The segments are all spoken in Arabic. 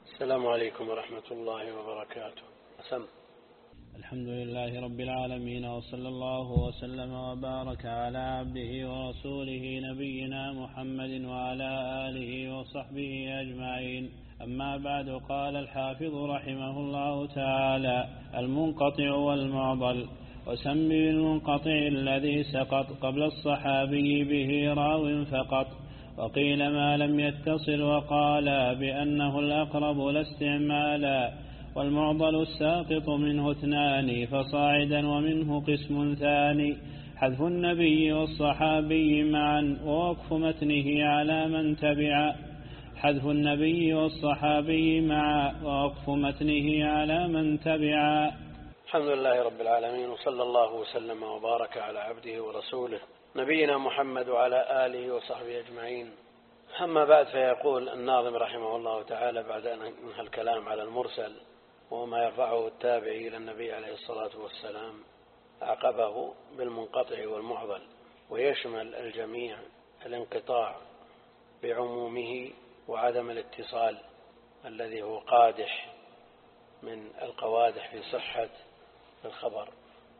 السلام عليكم ورحمة الله وبركاته. الحمد لله رب العالمين، وصلى الله وسلم وبارك على عبده ورسوله نبينا محمد وعلى آله وصحبه أجمعين. أما بعد، قال الحافظ رحمه الله تعالى: المنقطع والمعضل. وسم بالمنقطع الذي سقط قبل الصحابي به راو فقط، وقيل ما لم يتصل، وقال بأنه الأقرب لا استعمالا. والمعضل الساقط منه اثنان فصاعدا، ومنه قسم ثاني: حذف النبي والصحابي معا، ووقف متنه على من تبع. حذف النبي والصحابي معا، ووقف متنه على من تبع. الحمد لله رب العالمين، وصلى الله وسلم وبارك على عبده ورسوله نبينا محمد وعلى آله وصحبه أجمعين. أما بعد، فيقول الناظم رحمه الله تعالى بعد أن انهى الكلام على المرسل وما يرفعه التابع إلى النبي عليه الصلاة والسلام، عقبه بالمنقطع والمعضل، ويشمل الجميع الانقطاع بعمومه وعدم الاتصال الذي هو قادح من القوادح في صحة الخبر.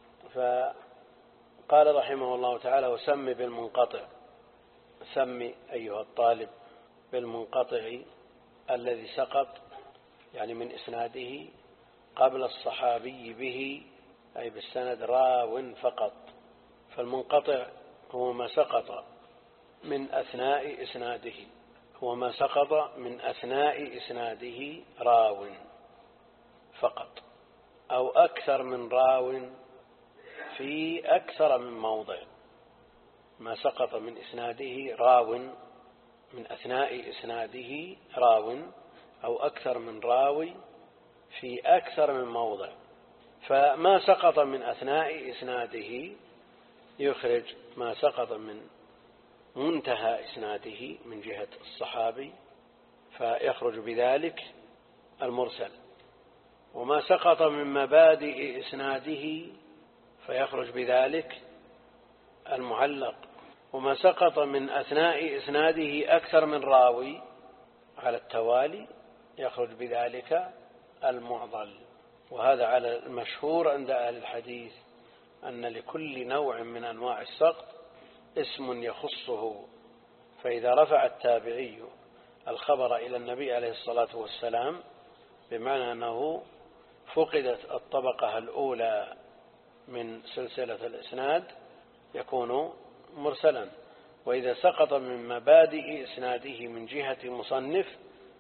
فقال رحمه الله تعالى: وسم بالمنقطع. سم أيها الطالب بالمنقطع الذي سقط، يعني من إسناده قبل الصحابي به، أي بالسند راو فقط. فالمنقطع هو ما سقط من أثناء إسناده، هو ما سقط من أثناء إسناده راو فقط، أو أكثر من راو في أكثر من موضع. ما سقط من إسناده راو من أثناء إسناده راو، أو أكثر من راوي في أكثر من موضع. فما سقط من أثناء إسناده يخرج ما سقط من منتهى إسناده من جهة الصحابي، فيخرج بذلك المرسل. وما سقط من مبادئ إسناده فيخرج بذلك المعلق. وما سقط من أثناء إسناده أكثر من راوي على التوالي يخرج بذلك المعضل. وهذا على المشهور عند أهل الحديث، أن لكل نوع من أنواع السقط اسم يخصه. فإذا رفع التابعي الخبر إلى النبي عليه الصلاة والسلام، بمعنى أنه فقدت الطبقة الأولى من سلسلة الإسناد، يكون مرسلا. وإذا سقط من مبادئ إسناده من جهة مصنف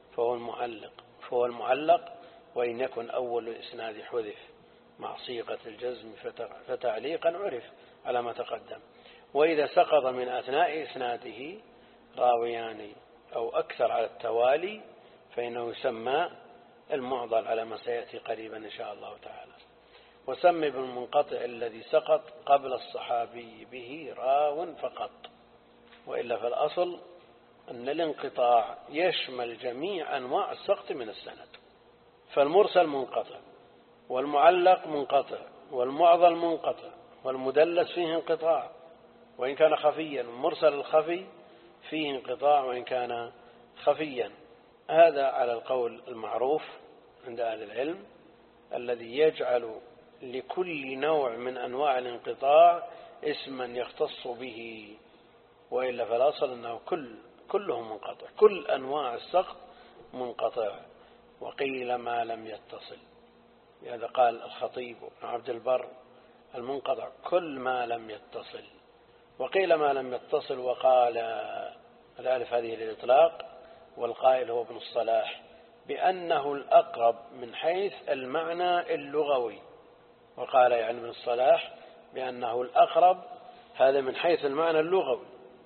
فهو المعلق، وإن يكن أول الإسناد حذف مع صيغة الجزم فتعليقا عرف على ما تقدم. وإذا سقط من أثناء إسناده راويان أو أكثر على التوالي فإنه يسمى المعضل، على ما سيأتي قريبا إن شاء الله تعالى. وسم بالمنقطع الذي سقط قبل الصحابي به راو فقط. وإلا فالأصل أن الانقطاع يشمل جميع أنواع السقط من السند. فالمرسل منقطع، والمعلق منقطع، والمعضل منقطع، والمدلس فيه انقطاع وإن كان خفيا. المرسل الخفي فيه انقطاع وإن كان خفيا. هذا على القول المعروف عند أهل العلم، الذي يجعل لكل نوع من أنواع الانقطاع اسما يختص به. وإلا فالأصل أنه كلهم منقطع، كل أنواع السقط منقطع. وقيل ما لم يتصل، لهذا قال الخطيب بن عبد البر: المنقطع كل ما لم يتصل. وقيل ما لم يتصل، وقال الألف هذه للإطلاق، والقائل هو ابن الصلاح، بأنه الأقرب من حيث المعنى اللغوي. وقال يعني ابن الصلاح بأنه الأقرب، هذا من حيث المعنى اللغوي،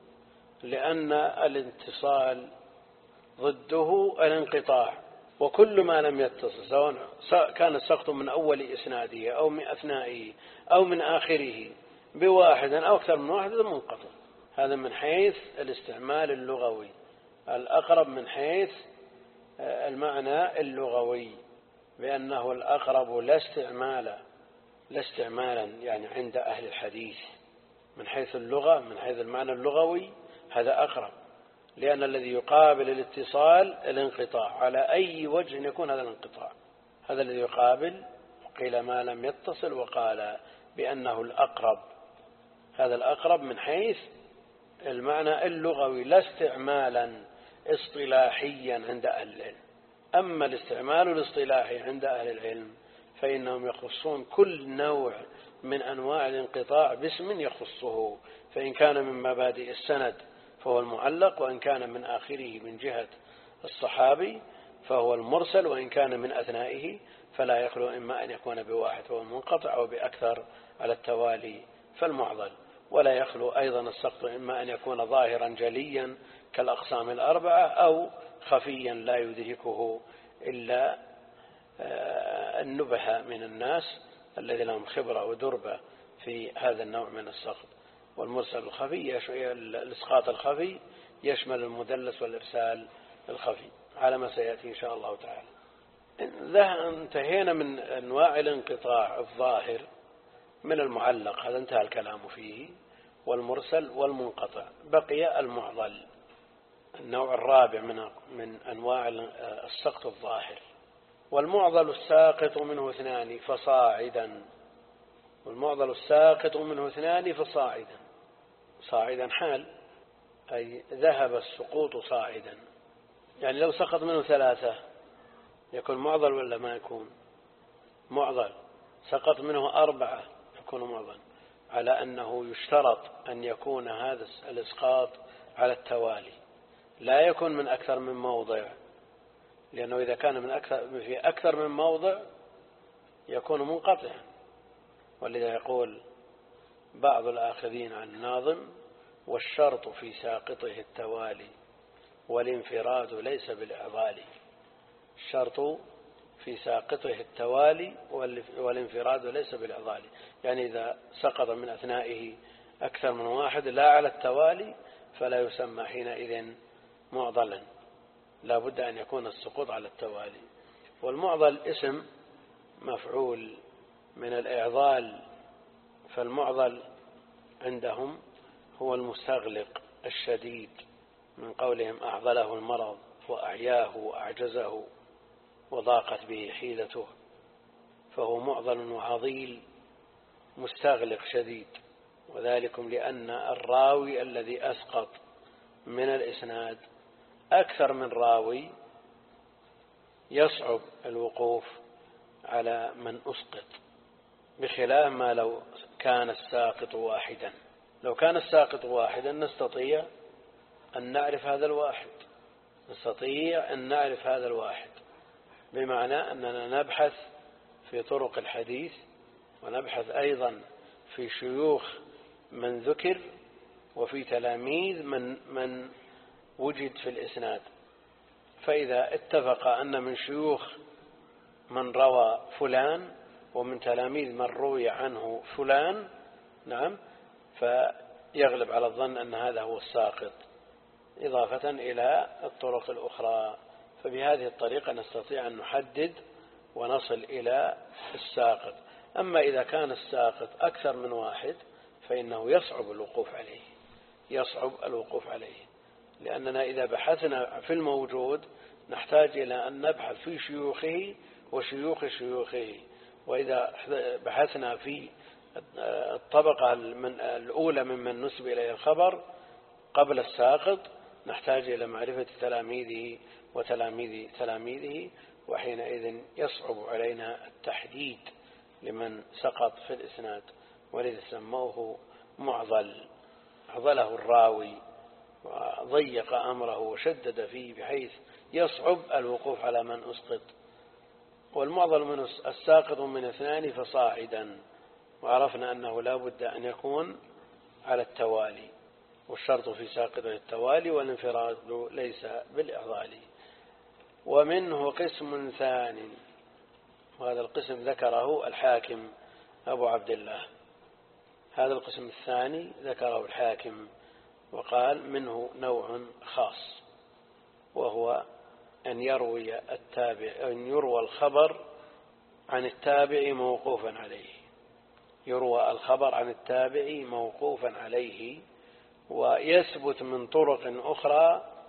لأن الاتصال ضده الانقطاع. وكل ما لم يتصل، سواء كان السقط من أول إسناده أو من أثنائه أو من آخره بواحد أو أكثر من واحد، منقطع. هذا من حيث الاستعمال اللغوي، الأقرب من حيث المعنى اللغوي، بأنه الأقرب لا استعمالا يعني عند أهل الحديث. من حيث اللغة، من حيث المعنى اللغوي، هذا أقرب. لأن الذي يقابل الاتصال الانقطاع على أي وجه يكون هذا الانقطاع، هذا الذي يقابل. قيل ما لم يتصل، وقال بأنه الأقرب، هذا الأقرب من حيث المعنى اللغوي لا استعمالا اصطلاحيا عند أهل العلم. أما الاستعمال الاصطلاحي عند أهل العلم فإنهم يخصون كل نوع من أنواع الانقطاع باسم يخصه، فإن كان من مبادئ السند فهو المعلق، وإن كان من آخره من جهة الصحابي فهو المرسل، وإن كان من أثنائه فلا يخلو إما أن يكون بواحد هو المنقطع أو بأكثر على التوالي فالمعضل. ولا يخلو أيضا السقط إما أن يكون ظاهرا جليا كالأقسام الأربعة، أو خفيا لا يدركه إلا النبهة من الناس الذين لهم خبرة ودربة في هذا النوع من السقط. والمرسل الخفي الإسقاط الخفي يشمل المدلس والإرسال الخفي على ما سيأتي إن شاء الله تعالى. انتهينا من أنواع الانقطاع الظاهر من المعلق، هذا انتهى الكلام فيه، والمرسل والمنقطع. بقي المعضل، النوع الرابع من أنواع السقط الظاهر. والمعضل الساقط منه اثنان فصاعدا، والمعضل الساقط منه اثنان فصاعدا، صاعدا حال أي ذهب السقوط صاعدا، يعني لو سقط منه ثلاثة يكون معضل ولا ما يكون معضل؟ سقط منه أربعة يكون معضل، على أنه يشترط أن يكون هذا الإسقاط على التوالي، لا يكون من أكثر من موضع، لأنه إذا كان في أكثر من موضع يكون منقطعا. ولذا يقول بعض الآخذين عن الناظم: والشرط في ساقطه التوالي والانفراد ليس بالإعضال. الشرط في ساقطه التوالي والانفراد ليس بالإعضال، يعني إذا سقط من أثنائه أكثر من واحد لا على التوالي فلا يسمى حينئذ معضلا، لا بد أن يكون السقوط على التوالي. والمعضل اسم مفعول من الإعضال، فالمعضل عندهم هو المستغلق الشديد، من قولهم أعضله المرض وأعياه وأعجزه وضاقت به حيلته، فهو معضل وعضيل مستغلق شديد. وذلكم لأن الراوي الذي أسقط من الإسناد أكثر من راوي يصعب الوقوف على من أسقط، بخلاف ما لو كان الساقط واحدا. لو كان الساقط واحدا نستطيع أن نعرف هذا الواحد، نستطيع أن نعرف هذا الواحد، بمعنى أننا نبحث في طرق الحديث ونبحث أيضا في شيوخ من ذكر وفي تلاميذ من وجد في الإسناد، فإذا اتفق أن من شيوخ من روى فلان ومن تلاميذ من روي عنه فلان، نعم، فيغلب على الظن أن هذا هو الساقط، إضافة إلى الطرق الأخرى. فبهذه الطريقة نستطيع أن نحدد ونصل إلى الساقط. أما إذا كان الساقط أكثر من واحد فإنه يصعب الوقوف عليه، لأننا إذا بحثنا في الموجود نحتاج إلى أن نبحث في شيوخه وشيوخ شيوخه، وإذا بحثنا في الطبقة الأولى ممن نسب إليه الخبر قبل الساقط نحتاج إلى معرفة تلاميذه وتلاميذ تلاميذه، وحينئذ يصعب علينا التحديد لمن سقط في الإسناد، ولذا سموه معضل. عضله الراوي وضيق أمره وشدد فيه بحيث يصعب الوقوف على من أسقط. والمعضل من الساقط من اثنان فصاعدا، وعرفنا أنه لا بد أن يكون على التوالي، والشرط في ساقطه التوالي والانفراد ليس بالإعضال. ومنه قسم ثاني، وهذا القسم ذكره الحاكم أبو عبد الله، هذا القسم الثاني ذكره الحاكم وقال منه نوع خاص، وهو أن يروى الخبر عن التابع موقوفا عليه، يروى الخبر عن التابع موقوفا عليه، ويثبت من طرق أخرى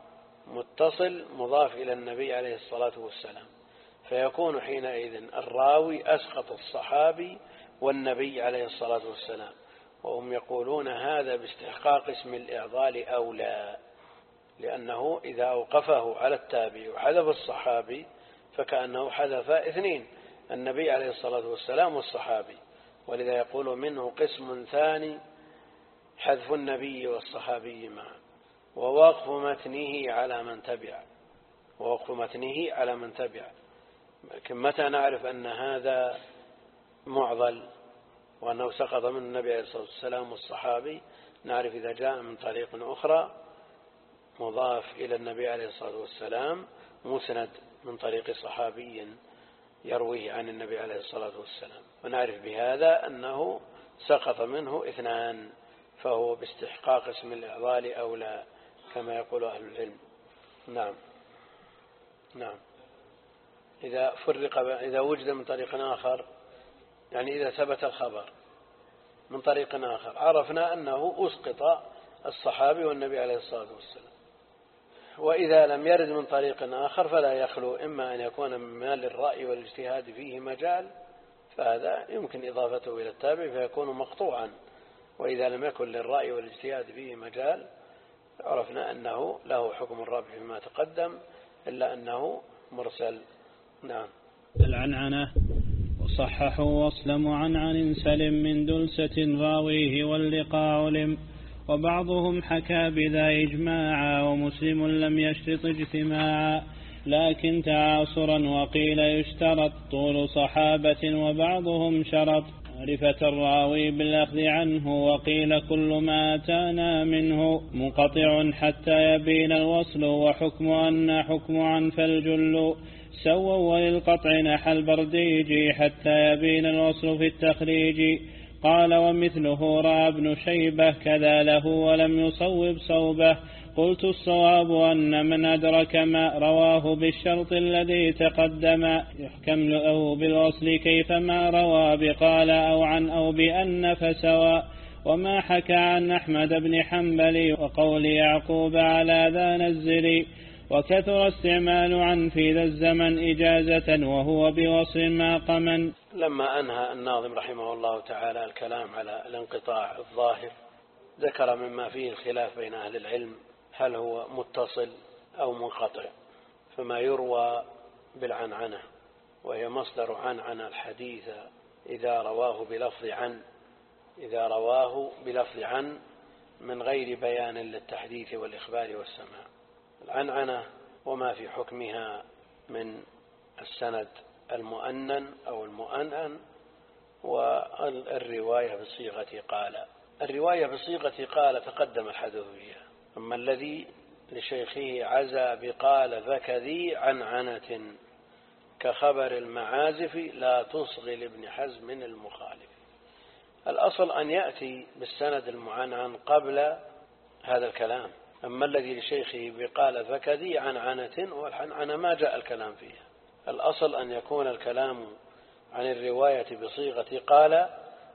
متصل مضاف إلى النبي عليه الصلاة والسلام، فيكون حينئذ الراوي أسقط الصحابي والنبي عليه الصلاة والسلام، وهم يقولون هذا باستحقاق اسم الإعضال أولى، لأنه إذا أوقفه على التابع وحذف الصحابي فكأنه حذف اثنين، النبي عليه الصلاة والسلام والصحابي، ولذا يقول منه قسم ثاني حذف النبي والصحابي معا، ووقف متنه على من تبع، ووقف متنه على من تبع. لكن متى نعرف أن هذا معضل وأنه سقط من النبي عليه الصلاة والسلام والصحابي؟ نعرف إذا جاء من طريق أخرى مضاف إلى النبي عليه الصلاة والسلام مسند من طريق صحابي يرويه عن النبي عليه الصلاة والسلام، ونعرف بهذا أنه سقط منه اثنان، فهو باستحقاق اسم الإعضال أولى كما يقول أهل العلم. نعم نعم. إذا وجد من طريق آخر، يعني إذا ثبت الخبر من طريق آخر عرفنا أنه أسقط الصحابي والنبي عليه الصلاة والسلام. وإذا لم يرد من طريق آخر فلا يخلو إما أن يكون مما للرأي والاجتهاد فيه مجال، فهذا يمكن إضافته إلى التابع فيكون مقطوعا، وإذا لم يكن للرأي والاجتهاد فيه مجال عرفنا أنه له حكم الرابع فيما تقدم إلا أنه مرسل. نعم. العنعنة وصححوا وصل معنعن سلم من دلسة راويه واللقاء علم، وبعضهم حكى بذا إجماعا، ومسلم لم يشترط اجتماعا، لكن تعاصرا وقيل يشترط طول صحابة، وبعضهم شرط معرفة الراوي بالأخذ عنه، وقيل كل ما أتانا منه منقطع حتى يبين الوصل، وحكم أن حكم عن فالجل سووا، وللقطع نحى البرديجي حتى يبين الوصل في التخريج. قال ومثله رأى ابن شيبة كذا له ولم يصوب صوبه، قلت الصواب أن من أدرك ما رواه بالشرط الذي تقدم يحكم له بالوصل كيفما روى بقال أو عن أو بأن فسوى، وما حكى عن أحمد بن حنبل وقول يعقوب على ذا نزل، وكثر استعمال عن في ذا الزمن إجازة وهو بوصل ما قمن. لما أنهى الناظم رحمه الله تعالى الكلام على الانقطاع الظاهر ذكر مما فيه الخلاف بين أهل العلم هل هو متصل أو منقطع، فما يروى بالعنعنة وهي مصدر عنعنة الحديث إذا رواه بلفظ عن من غير بيان للتحديث والإخبار والسماع. العنعنة وما في حكمها من السند المؤنن أو المؤنن، والرواية بصيغة قال. الرواية بصيغة قال تقدم الحديث فيها، أما الذي لشيخه عزى بقال فكذي عنعنة كخبر المعازف لا تصغي لابن حزم المخالف. الأصل أن يأتي بالسند المعنعن قبل هذا الكلام، أما الذي لشيخه بقال فكذي عنعنة والعنعنة ما جاء الكلام فيها. الأصل أن يكون الكلام عن الرواية بصيغة قال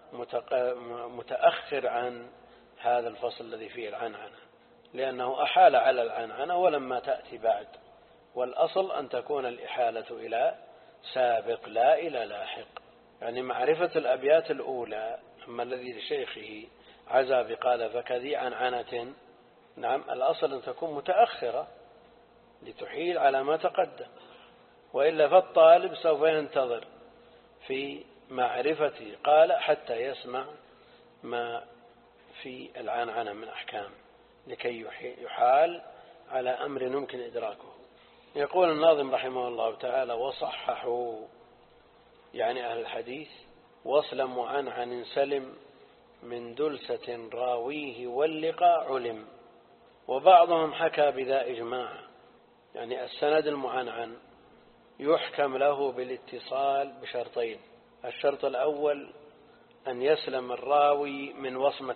متأخر عن هذا الفصل الذي فيه العنعنة، لأنه أحال على العنعنة ولما تأتي بعد، والأصل أن تكون الإحالة إلى سابق لا إلى لاحق، يعني معرفة الأبيات الأولى. أما الذي لشيخه عزى بقال فكذي عنعنة، نعم الأصل أن تكون متأخرة لتحيل على ما تقدم، وإلا فالطالب سوف ينتظر في معرفة قال حتى يسمع ما في العنعنة من أحكام لكي يحال على أمر يمكن إدراكه. يقول الناظم رحمه الله تعالى وصححوا يعني أهل الحديث وصل معنعن سلم من دلسة راويه واللقاء علم، وبعضهم حكى بذا إجماع، يعني السند المعنعن يحكم له بالاتصال بشرطين. الشرط الأول أن يسلم الراوي من وصمة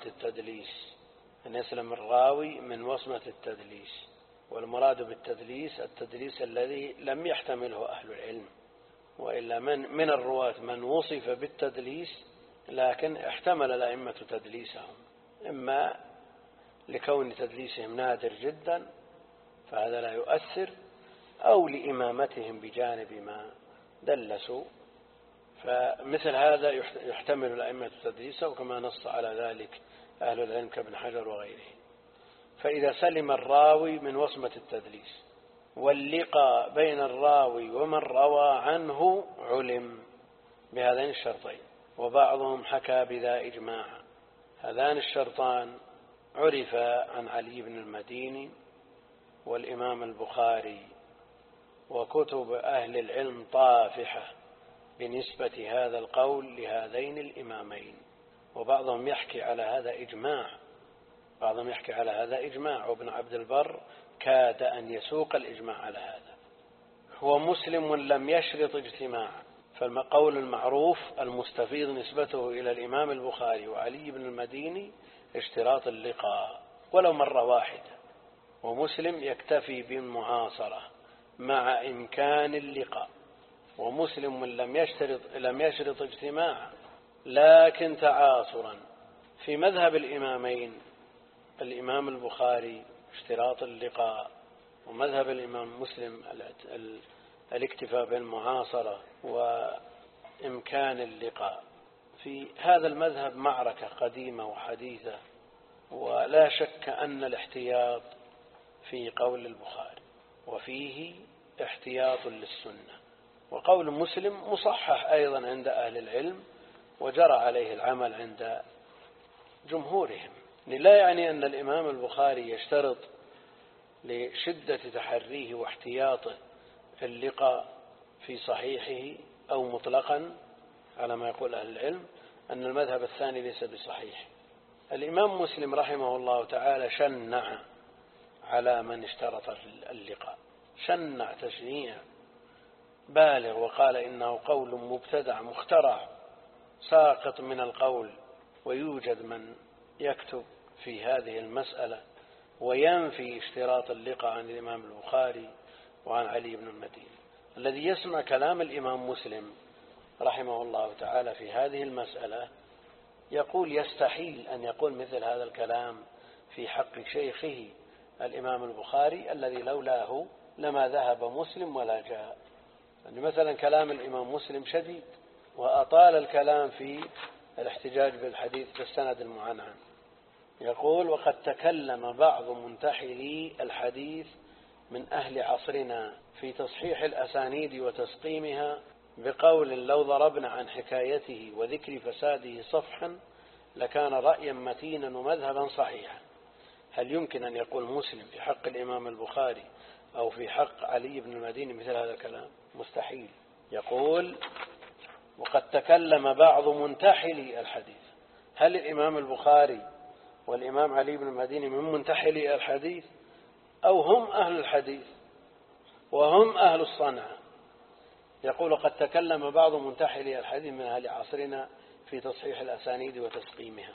التدليس، والمراد بالتدليس التدليس الذي لم يحتمله أهل العلم، وإلا من الرواة من وصف بالتدليس لكن احتمل الأئمة تدليسهم، إما لكون تدليسهم نادر جدا فهذا لا يؤثر، أو لإمامتهم بجانب ما دلسوا، فمثل هذا يحتمل الأئمة تدليسه، وكما نص على ذلك أهل العلم كابن حجر وغيره. فإذا سلم الراوي من وصمة التدليس واللقاء بين الراوي ومن روى عنه علم بهذين الشرطين، وبعضهم حكى بذا إجماع. هذان الشرطان عرف عن علي بن المديني والإمام البخاري، وكتب أهل العلم طافحة بنسبة هذا القول لهذين الإمامين، وبعضهم يحكي على هذا إجماع، وابن عبد البر كاد أن يسوق الإجماع على هذا. هو مسلم لم يشرط اجتماعا، فالقول المعروف المستفيض نسبته إلى الإمام البخاري وعلي بن المديني اشتراط اللقاء ولو مرة واحدة، ومسلم يكتفي بالمعاصرة مع إمكان اللقاء. ومسلم لم يشرط اجتماعا لكن تعاصرا. في مذهب الإمامين الإمام البخاري اشتراط اللقاء، ومذهب الإمام مسلم الاكتفاء بالمعاصرة وإمكان اللقاء. في هذا المذهب معركة قديمة وحديثة، ولا شك أن الاحتياط في قول البخاري، وفيه احتياط للسنة. وقول مسلم مصحح أيضا عند أهل العلم، وجرى عليه العمل عند جمهورهم. لا يعني أن الإمام البخاري يشترط لشدة تحريه واحتياطه اللقاء في صحيحه، أو مطلقا على ما يقول أهل العلم أن المذهب الثاني ليس بصحيح. الإمام مسلم رحمه الله تعالى شنع على من اشترط اللقاء، شنع تشنيع بالغ، وقال إنه قول مبتدع مخترع ساقط من القول. ويوجد من يكتب في هذه المسألة وينفي اشتراط اللقاء عن الإمام البخاري وعن علي بن المديني. الذي يسمع كلام الإمام مسلم رحمه الله تعالى في هذه المسألة يقول يستحيل أن يقول مثل هذا الكلام في حق شيخه الإمام البخاري الذي لولاه لما ذهب مسلم ولا جاء. يعني مثلا كلام الإمام مسلم شديد، وأطال الكلام في الاحتجاج بالحديث بالسند المعنعن. يقول: وقد تكلم بعض منتحلي الحديث من أهل عصرنا في تصحيح الأسانيد وتسقيمها بقول لو ضربنا عن حكايته وذكر فساده صفحا لكان رأيا متينا ومذهبا صحيحا. هل يمكن أن يقول مسلم في حق الإمام البخاري أو في حق علي بن المديني مثل هذا الكلام؟ مستحيل. يقول: وقد تكلم بعض منتحلي الحديث. هل الإمام البخاري والإمام علي بن المديني من منتحلي الحديث، أو هم أهل الحديث وهم أهل الصنعة؟ يقول: قد تكلم بعض منتحلي الحديث من أهل عصرنا في تصحيح الأسانيد وتسقيمها.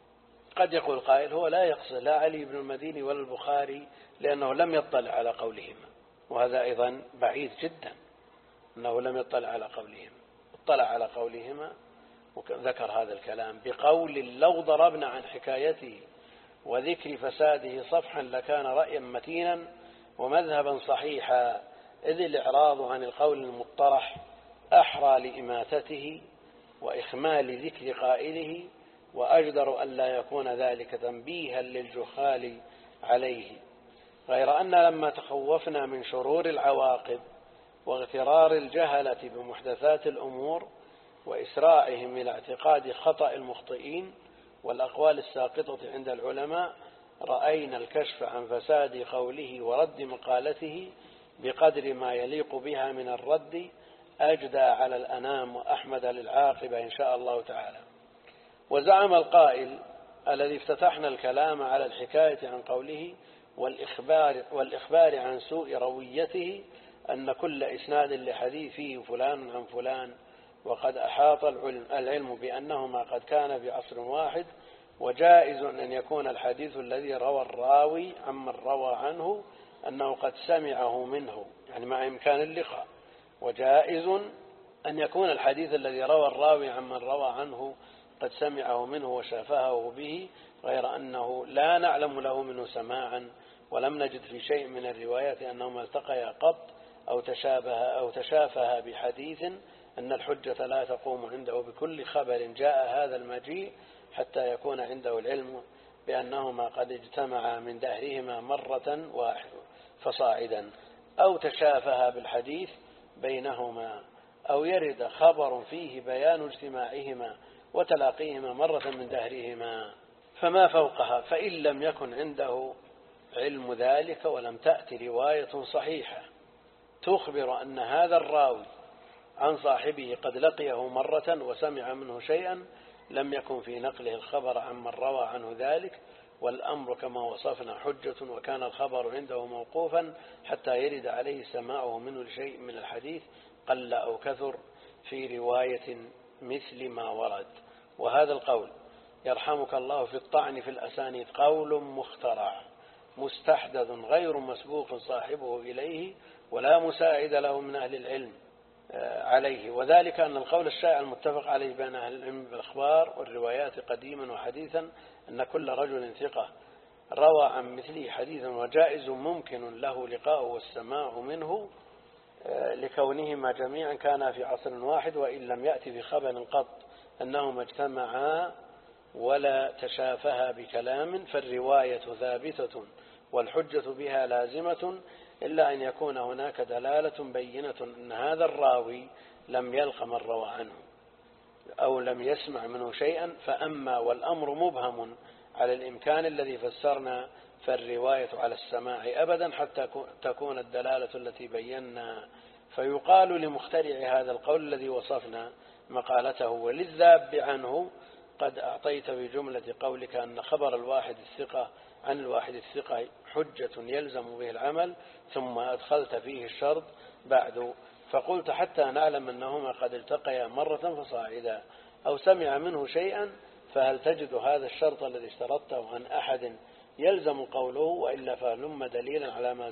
قد يقول قائل: هو لا يقصد لا علي بن المديني ولا البخاري لأنه لم يطلع على قولهما، وهذا أيضا بعيد جدا أنه لم يطلع على قولهما. اطلع على قولهما وذكر هذا الكلام بقول لو ضربنا عن حكايته وذكر فساده صفحا لكان رأيا متينا ومذهبا صحيحا، إذ الإعراض عن القول المطرح أحرى لإماتته وإخمال ذكر قائله، وأجدر أن لا يكون ذلك تنبيها للجهال عليه. غير أن لما تخوفنا من شرور العواقب واغترار الجهلة بمحدثات الأمور وإسراعهم إلى اعتقاد خطأ المخطئين والأقوال الساقطة عند العلماء، رأينا الكشف عن فساد قوله ورد مقالته بقدر ما يليق بها من الرد أجدى على الأنام وأحمد للعاقبة إن شاء الله تعالى. وزعم القائل الذي افتتحنا الكلام على الحكاية عن قوله والإخبار عن سوء رويته أن كل إسناد لحديث فيه فلان عن فلان، وقد أحاط العلم بأنهما قد كان في عصر واحد، وجائز أن يكون الحديث الذي روى الراوي عمن روى عنه أنه قد سمعه منه، يعني مع إمكان اللقاء. وجائز أن يكون الحديث الذي روى الراوي عمن روى عنه قد سمعه منه وشافهه به، غير أنه لا نعلم له منه سماعا ولم نجد في شيء من الروايات أنهما التقيا قط أو تشافها بحديث أن الحجة لا تقوم عنده بكل خبر جاء هذا المجيء حتى يكون عنده العلم بأنهما قد اجتمعا من دهرهما مرة واحدة فصاعدا، أو تشافها بالحديث بينهما، أو يرد خبر فيه بيان اجتماعهما وتلاقيهما مرة من دهرهما، فما فوقها. فإن لم يكن عنده علم ذلك ولم تأتي رواية صحيحة تخبر أن هذا الراوي عن صاحبه قد لقيه مرة وسمع منه شيئا، لم يكن في نقله الخبر عن من روى عنه ذلك، والأمر كما وصفنا حجة، وكان الخبر عنده موقوفا حتى يرد عليه سماعه منه لشيء من الحديث قل أو كثر في رواية مثل ما ورد. وهذا القول يرحمك الله في الطعن في الأسانيد قول مخترع مستحدث غير مسبوق صاحبه إليه ولا مساعد له من أهل العلم عليه، وذلك أن القول الشائع المتفق عليه بين أهل العلم بالأخبار والروايات قديما وحديثا أن كل رجل ثقة روى عن مثله حديثا وجائز ممكن له لقاؤه والسماع منه لكونهما جميعا كانا في عصر واحد، وإن لم يأتي في خبر قط أنهما اجتمعا ولا تشافها بكلام فالرواية ثابتة والحجة بها لازمة، إلا أن يكون هناك دلالة بينة أن هذا الراوي لم يلق من روى عنه أو لم يسمع منه شيئا. فأما والأمر مبهم على الإمكان الذي فسرنا فالرواية على السماع أبدا حتى تكون الدلالة التي بينا. فيقال لمخترع هذا القول الذي وصفنا مقالته وللذاب عنه قد أعطيت بجملة قولك أن خبر الواحد الثقة عن الواحد الثقة حجة يلزم به العمل، ثم أدخلت فيه الشرط بعد فقلت حتى نعلم أنهما قد التقيا مرة فصاعدا أو سمع منه شيئا، فهل تجد هذا الشرط الذي اشترطته عن أحد يلزم قوله وإلا فهلم دليلا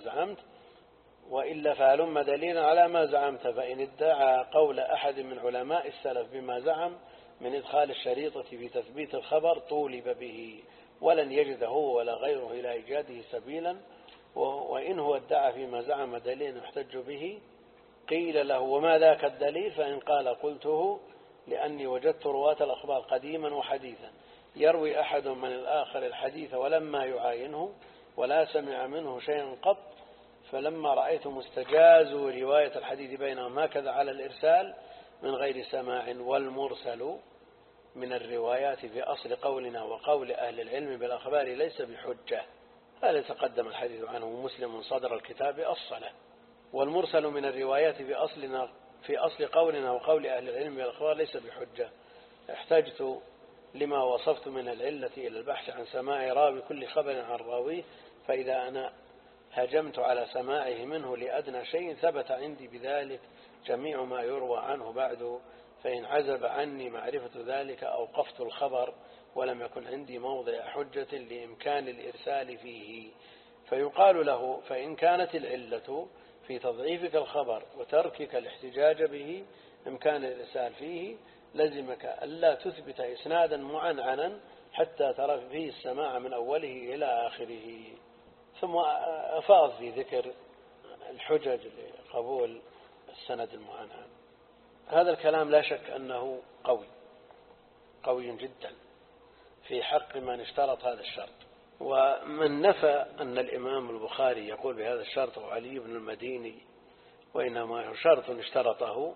على ما زعمت فإن ادعى قول أحد من علماء السلف بما زعم من إدخال الشريطة في تثبيت الخبر طولب به ولن يجد هو ولا غيره إلى إيجاده سبيلا، وإن هو ادعى فيما زعم دليل يحتج به قيل له وما ذاك الدليل؟ فإن قال قلته لأني وجدت رواة الأخبار قديما وحديثا يروي أحد من الآخر الحديث ولما يعاينه ولا سمع منه شيئا قط، فلما رأيت مستجاز رواية الحديث بينهم هكذا على الإرسال من غير سماع، والمرسل من الروايات في أصل قولنا وقول أهل العلم بالأخبار ليس بحجة، هذا تقدم الحديث عنه مسلم صدر الكتاب الصلاة. والمرسل من الروايات في أصل قولنا وقول أهل العلم بالأخبار ليس بحجة. احتجت لما وصفت من العلة إلى البحث عن سماع راوي كل خبر عن راويه، فإذا أنا هجمت على سماعه منه لأدنى شيء ثبت عندي بذلك جميع ما يروى عنه بعد، فإن عزب عني معرفة ذلك أوقفت الخبر ولم يكن عندي موضع حجة لإمكان الإرسال فيه. فيقال له فإن كانت العلة في تضعيفك الخبر وتركك الاحتجاج به إمكان الإرسال فيه لزمك ألا تثبت إسنادا معنعنا حتى ترى فيه السماع من أوله إلى آخره. ثم أفاض في ذكر الحجج لقبول السند المعنعن. هذا الكلام لا شك أنه قوي جدا في حق من اشترط هذا الشرط، ومن نفى أن الإمام البخاري يقول بهذا الشرط وعلي بن المديني وإنما شرط اشترطه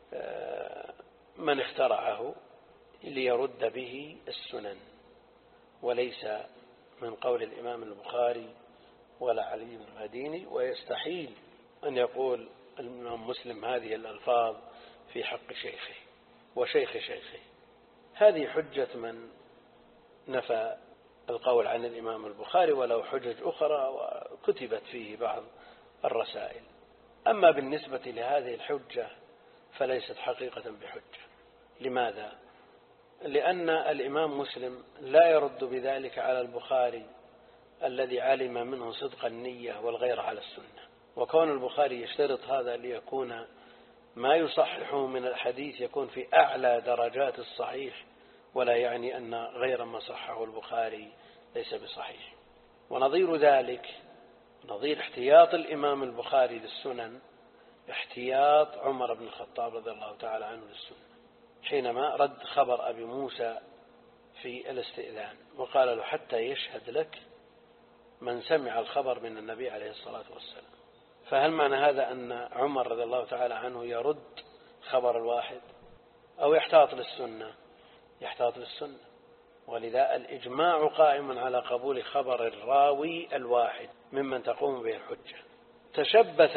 من اخترعه ليرد به السنن وليس من قول الإمام البخاري ولا علي بن المديني، ويستحيل أن يقول الإمام مسلم هذه الألفاظ في حق شيخه وشيخ شيخه. هذه حجة من نفى القول عن الإمام البخاري، ولو حجج أخرى وكتبت فيه بعض الرسائل. أما بالنسبة لهذه الحجة فليست حقيقة بحجة. لماذا؟ لأن الإمام مسلم لا يرد بذلك على البخاري الذي علم منه صدق النية والغير على السنة، وكون البخاري يشترط هذا ليكون ما يصححه من الحديث يكون في أعلى درجات الصحيح، ولا يعني أن غير ما صححه البخاري ليس بصحيح. ونظير ذلك نظير احتياط الإمام البخاري للسنن احتياط عمر بن الخطاب رضي الله تعالى عنه للسنة، حينما رد خبر أبي موسى في الاستئذان وقال له حتى يشهد لك من سمع الخبر من النبي عليه الصلاة والسلام. فهل معنى هذا أن عمر رضي الله تعالى عنه يرد خبر الواحد أو يحتاط للسنة؟ يحتاط للسنة، ولذا الإجماع قائم على قبول خبر الراوي الواحد ممن تقوم به الحجة. تشبث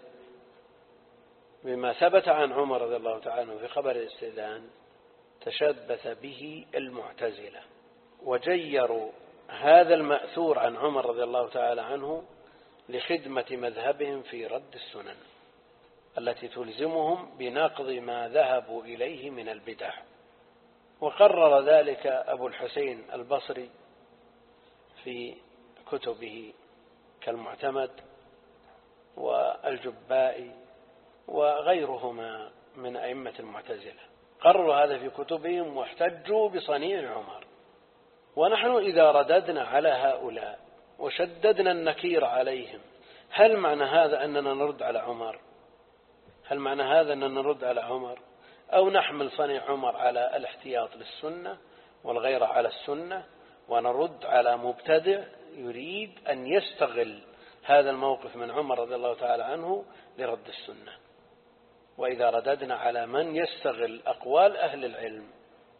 بما ثبت عن عمر رضي الله تعالى عنه في خبر الاستئذان، تشبث به المعتزلة وجيروا هذا المأثور عن عمر رضي الله تعالى عنه لخدمة مذهبهم في رد السنن التي تلزمهم بنقض ما ذهبوا إليه من البدع. وقرر ذلك أبو الحسين البصري في كتبه كالمعتمد والجبائي وغيرهما من أئمة المعتزلة، قرروا هذا في كتبهم واحتجوا بصنيع عمر. ونحن إذا رددنا على هؤلاء وشددنا النكير عليهم، هل معنى هذا أننا نرد على عمر؟ هل معنى هذا أننا نرد على عمر أو نحمل صنيع عمر على الاحتياط للسنة والغيرة على السنة ونرد على مبتدع يريد أن يستغل هذا الموقف من عمر رضي الله تعالى عنه لرد السنة؟ وإذا رددنا على من يستغل أقوال أهل العلم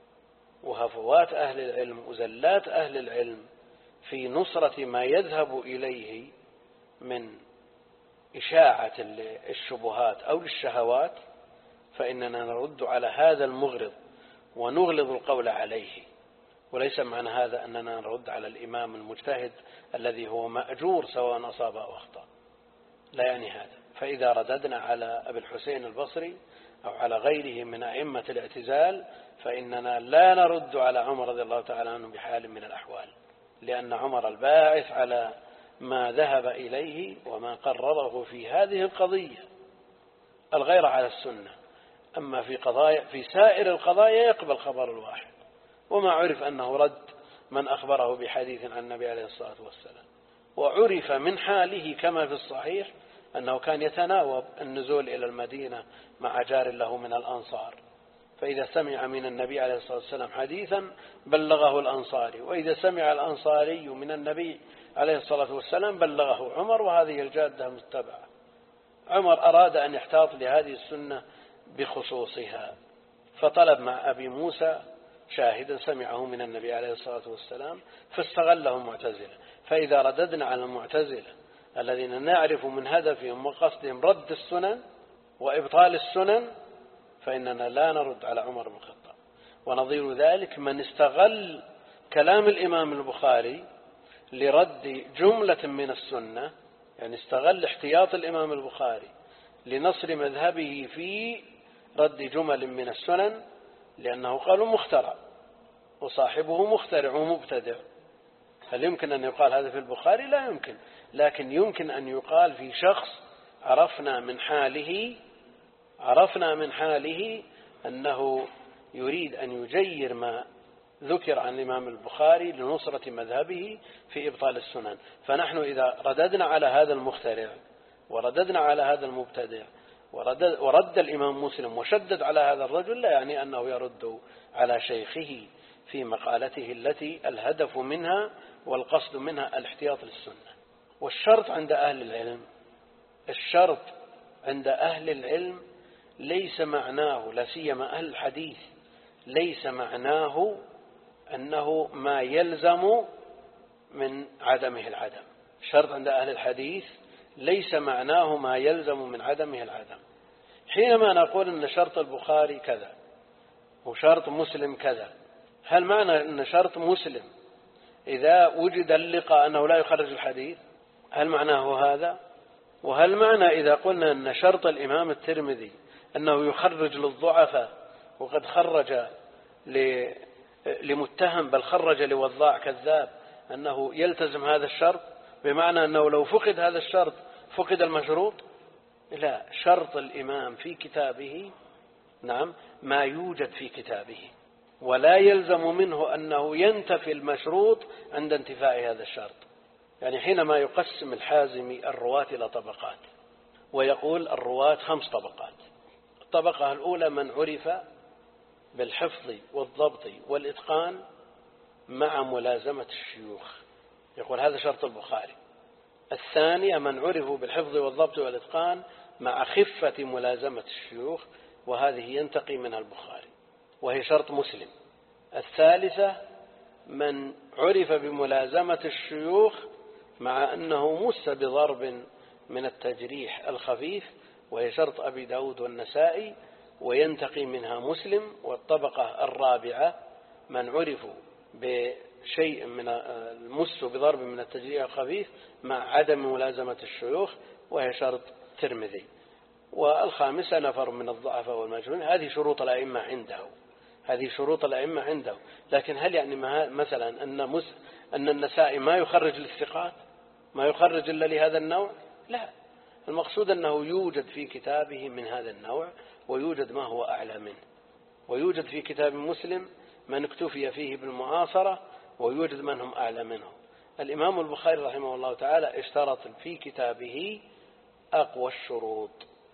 وهفوات أهل العلم وزلات أهل العلم في نصرة ما يذهب إليه من إشاعة الشبهات أو الشهوات، فإننا نرد على هذا المغرض ونغلظ القول عليه. وليس معنى هذا أننا نرد على الإمام المجتهد الذي هو مأجور سواء أصاب أو أخطأ، لا يعني هذا. فإذا رددنا على أبي الحسين البصري أو على غيره من أئمة الاعتزال فإننا لا نرد على عمر رضي الله تعالى عنه بحال من الأحوال، لأن عمر الباعث على ما ذهب إليه وما قرره في هذه القضية الغيرة على السنة. أما في سائر القضايا يقبل خبر الواحد، وما عرف أنه رد من أخبره بحديث عن النبي عليه الصلاة والسلام. وعرف من حاله كما في الصحيح أنه كان يتناوب النزول إلى المدينة مع جار له من الأنصار، فإذا سمع من النبي عليه الصلاة والسلام حديثا بلغه الأنصاري، وإذا سمع الأنصاري من النبي عليه الصلاة والسلام بلغه عمر، وهذه الجادة متبعة. عمر أراد أن يحتاط لهذه السنة بخصوصها، فطلب مع أبي موسى شاهدا سمعه من النبي عليه الصلاة والسلام فاستغله المعتزلة. فإذا رددنا على المعتزلة الذين نعرف من هدفهم وقصدهم رد السنن وإبطال السنن فإننا لا نرد على عمر بن الخطاب. ونظير ذلك من استغل كلام الإمام البخاري لرد جملة من السنة، يعني استغل احتياط الإمام البخاري لنصر مذهبه في رد جمل من السنن، لأنه قالوا مخترع وصاحبه مخترع ومبتدع. هل يمكن أن يقال هذا في البخاري؟ لا يمكن، لكن يمكن أن يقال في شخص عرفنا من حاله أنه يريد أن يجير ما ذكر عن الإمام البخاري لنصرة مذهبه في إبطال السنن. فنحن إذا رددنا على هذا المخترع ورددنا على هذا المبتدع ورد الإمام مسلم وشدد على هذا الرجل، لا يعني أنه يرد على شيخه في مقالته التي الهدف منها والقصد منها الاحتياط للسنة. والشرط عند أهل العلم ليس معناه، لا سيما أهل الحديث، ليس معناه أنه ما يلزم من عدمه العدم. الشرط عند أهل الحديث ليس معناه ما يلزم من عدمه العدم. حينما نقول أن شرط البخاري كذا وشرط مسلم كذا، هل معنى أن شرط مسلم إذا وجد اللقاء أنه لا يخرج الحديث؟ هل معناه هذا؟ وهل معنى إذا قلنا أن شرط الإمام الترمذي أنه يخرج للضعفاء وقد خرج لمتهم بل خرج لوضاع كذاب أنه يلتزم هذا الشرط، بمعنى أنه لو فقد هذا الشرط فقد المشروط؟ لا، شرط الإمام في كتابه نعم ما يوجد في كتابه، ولا يلزم منه أنه ينتفي المشروط عند انتفاء هذا الشرط. يعني حينما يقسم الحازمي الرواة إلى طبقات ويقول الرواة 5 طبقات. الطبقة الأولى من عرف بالحفظ والضبط والإتقان مع ملازمة الشيوخ، يقول هذا شرط البخاري. الثانية من عرفوا بالحفظ والضبط والإتقان مع خفة ملازمة الشيوخ، وهذه ينتقي منها البخاري وهي شرط مسلم. الثالثة من عرف بملازمة الشيوخ مع أنه مس بضرب من التجريح الخفيف، وهي شرط أبي داود والنسائي وينتقي منها مسلم. والطبقة الرابعة من عرفوا بشيء من المس بضرب من التجريح الخفيف مع عدم ملازمة الشيوخ، وهي شرط الترمذي. والخامسة نفر من الضعفاء والمجهولين. هذه شروط الأئمة عنده، هذه شروط الأئمة عنده. لكن هل يعني مثلا أن النسائي ما يخرج للثقات، ما يخرج إلا لهذا النوع؟ لا، المقصود أنه يوجد في كتابه من هذا النوع ويوجد ما هو أعلى منه، ويوجد في كتاب مسلم من اكتفي فيه بالمعاصرة ويوجد من هم أعلى منه. الإمام البخاري رحمه الله تعالى اشترط في كتابه أقوى الشروط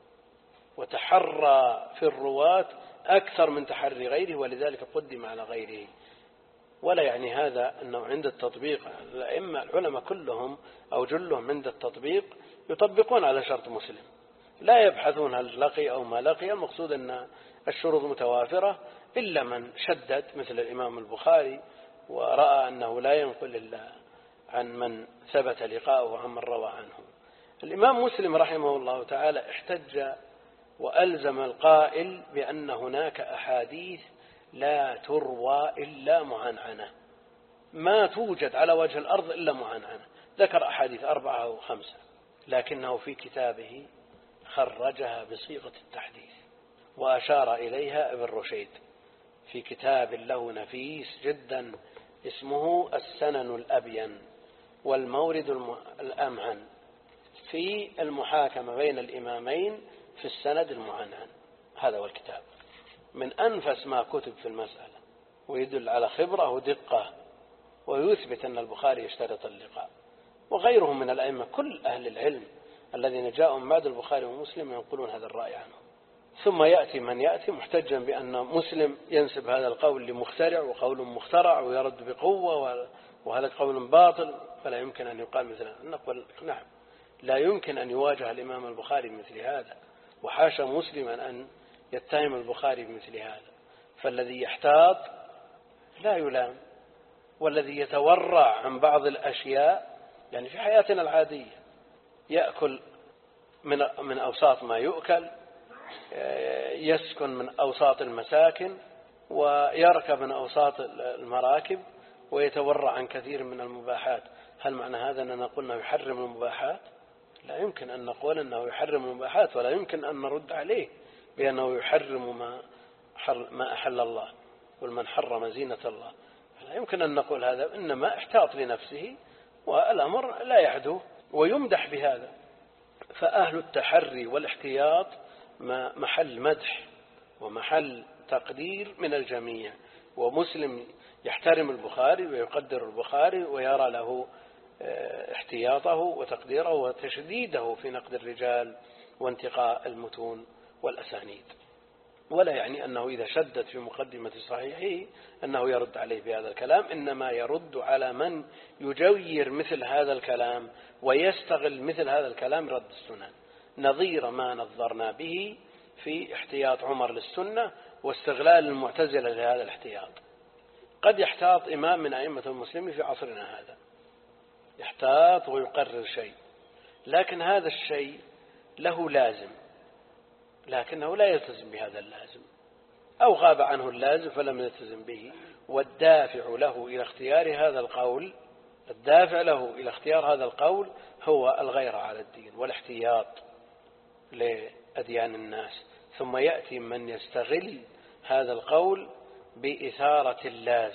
وتحرى في الرواة أكثر من تحري غيره، ولذلك قدم على غيره. ولا يعني هذا أنه عند التطبيق الأئمة العلماء كلهم أو جلهم عند التطبيق يطبقون على شرط مسلم، لا يبحثون هل لقي أو ما لقي. المقصود أن الشروط متوافرة، إلا من شدد مثل الإمام البخاري ورأى أنه لا ينقل إلا عن من ثبت لقاؤه عن من روى عنه. الإمام مسلم رحمه الله تعالى احتج وألزم القائل بأن هناك أحاديث لا تروى إلا معنعنة، ما توجد على وجه الأرض إلا معنعنة. ذكر أحاديث 4 أو 5، لكنه في كتابه خرجها بصيغة التحديث وأشار إليها ابن رشيد في كتاب له نفيس جدا اسمه السنن الأبين والمورد الأمعن في المحاكمة بين الإمامين في السند المعنعن. هذا هو الكتاب، من أنفس ما كتب في المسألة، ويدل على خبرة ودقة، ويثبت أن البخاري يشترط اللقاء. وغيرهم من الأئمة كل أهل العلم الذين جاءوا من بعد البخاري ومسلم ينقلون هذا الرأي عنه. ثم يأتي من يأتي محتجا بأن مسلم ينسب هذا القول لمخترع وقول مخترع ويرد بقوة وهذا قول باطل، فلا يمكن أن يقال مثلا. نقول نعم، لا يمكن أن يواجه الإمام البخاري بمثل هذا، وحاشا مسلما أن يتهم البخاري بمثل هذا. فالذي يحتاط لا يلام، والذي يتورع عن بعض الأشياء يعني في حياتنا العادية يأكل من أوساط ما يؤكل، يسكن من أوساط المساكن، ويركب من أوساط المراكب، ويتورع عن كثير من المباحات. هل معنى هذا أننا قلنا يحرم المباحات؟ لا يمكن أن نقول أنه يحرم المباحات، ولا يمكن أن نرد عليه بأنه يحرم ما أحل الله، والمن حرم زينة الله. لا يمكن أن نقول هذا، إنما احتاط لنفسه، والأمر لا يحدو ويمدح بهذا. فأهل التحري والاحتياط محل مدح ومحل تقدير من الجميع. ومسلم يحترم البخاري ويقدر البخاري ويرى له احتياطه وتقديره وتشديده في نقد الرجال وانتقاء المتون والأسانيد. ولا يعني أنه إذا شدد في مقدمة صحيحه أنه يرد عليه بهذا الكلام، إنما يرد على من يجوير مثل هذا الكلام ويستغل مثل هذا الكلام رد السنن، نظير ما نظرنا به في احتياط عمر للسنة واستغلال المعتزلة لهذا الاحتياط. قد يحتاط إمام من أئمة المسلمين في عصرنا هذا، يحتاط ويقرر شيء، لكن هذا الشيء له لازم، لكنه لا يلتزم بهذا اللازم، أو غاب عنه اللازم فلم يلتزم به. والدافع له إلى اختيار هذا القول، الدافع له إلى اختيار هذا القول هو الغيرة على الدين والاحتياط لأديان الناس. ثم يأتي من يستغل هذا القول بإثارة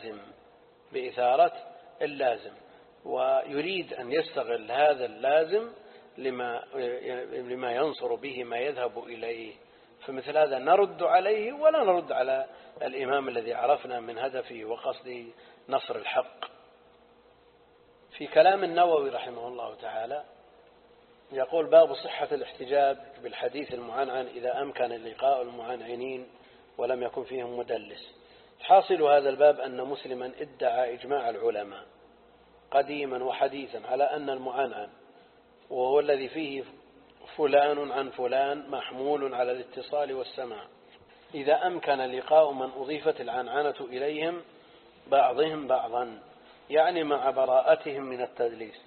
اللازم، ويريد أن يستغل هذا اللازم لما ينصر به ما يذهب إليه. فمثل هذا نرد عليه، ولا نرد على الإمام الذي عرفنا من هدفه وقصده نصر الحق في كلام النووي رحمه الله تعالى يقول: باب صحة الاحتجاج بالحديث المعنعن إذا أمكن لقاء المعنعنين ولم يكن فيهم مدلس. حاصل هذا الباب أن مسلما ادعى إجماع العلماء قديما وحديثا على أن المعنعن وهو الذي فيه فلان عن فلان محمول على الاتصال والسماع إذا أمكن لقاء من أضيفت العنعنة إليهم بعضهم بعضا، يعني مع براءتهم من التدليس.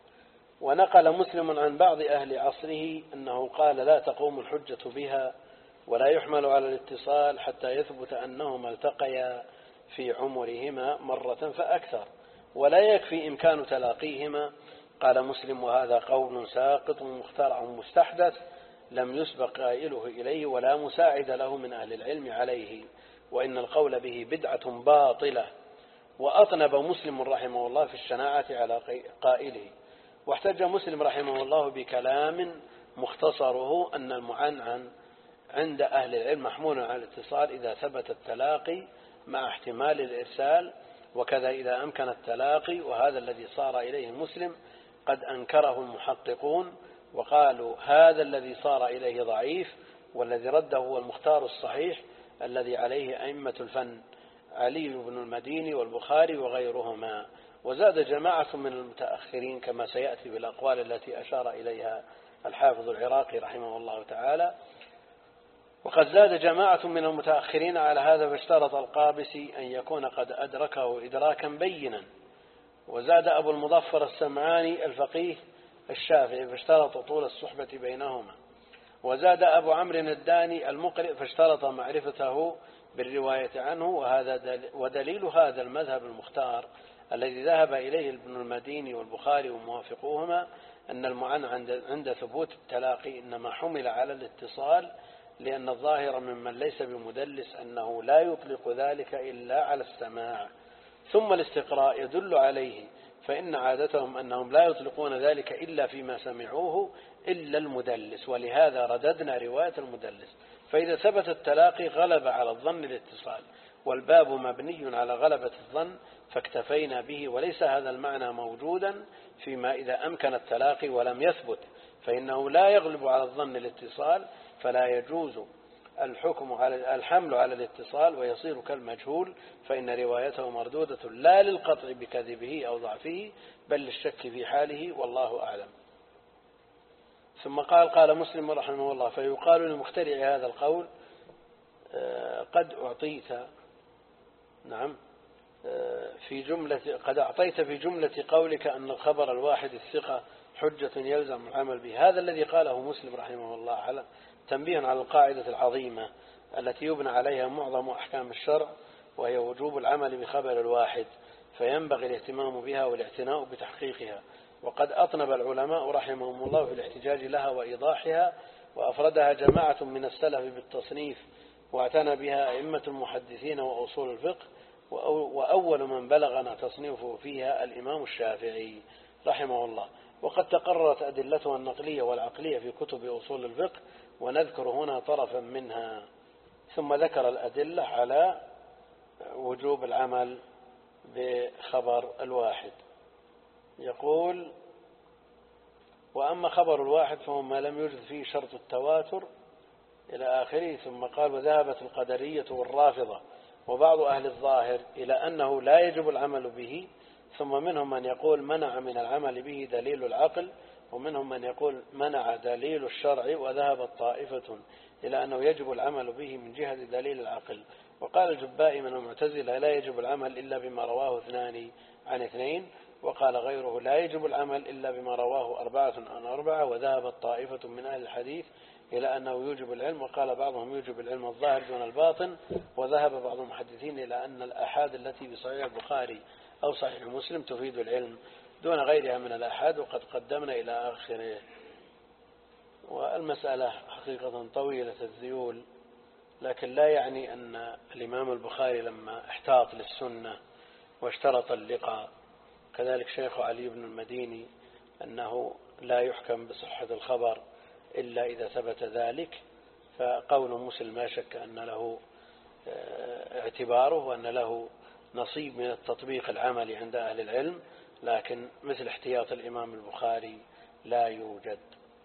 ونقل مسلم عن بعض أهل عصره أنه قال: لا تقوم الحجة بها ولا يحمل على الاتصال حتى يثبت أنهما التقيا في عمرهما مرة فأكثر، ولا يكفي إمكان تلاقيهما. قال مسلم: وهذا قول ساقط مخترع مستحدث لم يسبق قائله إليه ولا مساعد له من أهل العلم عليه، وإن القول به بدعة باطلة. وأطنب مسلم رحمه الله في الشناعة على قائله. واحتج مسلم رحمه الله بكلام مختصره أن المعنعن عند أهل العلم محمول على الاتصال إذا ثبت التلاقي مع احتمال الإرسال، وكذا إذا أمكن التلاقي، وهذا الذي صار إليه مسلم قد أنكره المحققون وقالوا هذا الذي صار إليه ضعيف، والذي رده هو المختار الصحيح الذي عليه أئمة الفن علي بن المديني والبخاري وغيرهما. وزاد جماعة من المتأخرين كما سيأتي بالأقوال التي أشار إليها الحافظ العراقي رحمه الله تعالى. وقد زاد جماعة من المتأخرين على هذا، فاشترط القابسي أن يكون قد أدركه إدراكا بينا. وزاد أبو المظفر السمعاني الفقيه الشافعي فاشترط طول الصحبة بينهما. وزاد أبو عمرو الداني المقرئ فاشترط معرفته بالرواية عنه. ودليل هذا المذهب المختار الذي ذهب إليه ابن المديني والبخاري وموافقوهما أن المعنعن عند ثبوت التلاقي إنما حمل على الاتصال، لأن الظاهر ممن ليس بمدلس أنه لا يطلق ذلك إلا على السماع، ثم الاستقراء يدل عليه، فإن عادتهم أنهم لا يطلقون ذلك إلا فيما سمعوه إلا المدلس، ولهذا رددنا رواية المدلس. فإذا ثبت التلاقي غلب على الظن الاتصال، والباب مبني على غلبة الظن فاكتفينا به. وليس هذا المعنى موجودا فيما إذا أمكن التلاقي ولم يثبت، فإنه لا يغلب على الظن الاتصال، فلا يجوز الحكم على الحمل على الاتصال ويصير كالمجهول، فإن روايته مردودة لا للقطع بكذبه أو ضعفه بل للشك في حاله، والله أعلم. ثم قال مسلم رحمه الله: فيقال لمخترع هذا القول: قد أعطيت في جملة قولك أن الخبر الواحد الثقة حجة يلزم العمل به. هذا الذي قاله مسلم رحمه الله على تنبيه على القاعدة العظيمة التي يبنى عليها معظم أحكام الشرع، وهي وجوب العمل بخبر الواحد، فينبغي الاهتمام بها والاعتناء بتحقيقها. وقد أطنب العلماء رحمهم الله في الاحتجاج لها وإيضاحها، وأفردها جماعة من السلف بالتصنيف، واعتنى بها أئمة المحدثين وأصول الفقه، وأول من بلغنا تصنيفه فيها الإمام الشافعي رحمه الله. وقد تقررت أدلتها النقلية والعقلية في كتب أصول الفقه، ونذكر هنا طرفا منها. ثم ذكر الأدلة على وجوب العمل بخبر الواحد. يقول: وأما خبر الواحد فهو ما لم يوجد فيه شرط التواتر إلى آخره. ثم قال: وذهبت القدرية والرافضة وبعض أهل الظاهر إلى أنه لا يجب العمل به. ثم منهم من يقول منع من العمل به دليل العقل، ومنهم من يقول منع دليل الشرع. وذهبت طائفة إلى أنه يجب العمل به من جهة دليل العقل. وقال الجبائي من المعتزلة: لا يجب العمل إلا بما رواه 2 عن 2. وقال غيره: لا يجب العمل إلا بما رواه 4 عن 4. وذهبت طائفة من أهل الحديث إلى أنه يوجب العلم، وقال بعضهم يوجب العلم الظاهر دون الباطن. وذهب بعض المحدثين إلى أن الآحاد التي بصحيح البخاري أو صحيح مسلم تفيد العلم دون غيرها من الآحاد، وقد قدمنا إلى آخره. والمسألة حقيقة طويلة الذيول، لكن لا يعني أن الإمام البخاري لما احتاط للسنة واشترط اللقاء، كذلك شيخ علي بن المديني، أنه لا يحكم بصحة الخبر إلا إذا ثبت ذلك. فقول مسلم لا شك أن له اعتباره وأن له نصيب من التطبيق العملي عند أهل العلم، لكن مثل احتياط الإمام البخاري لا يوجد.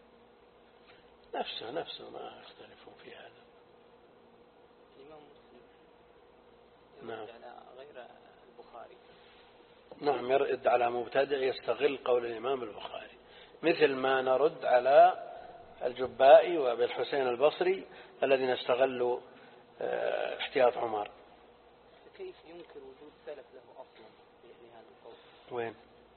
نفسه ما يختلفون في هذا. الإمام مسلم نعم. على غير البخاري. نعم، يرد على مبتدع يستغل قول الإمام البخاري، مثل ما نرد على الجبائي وأبي الحسين البصري الذين استغلوا احتياط عمر. كيف ينكر وجود سلف له أصلا في هذا القول؟ وين؟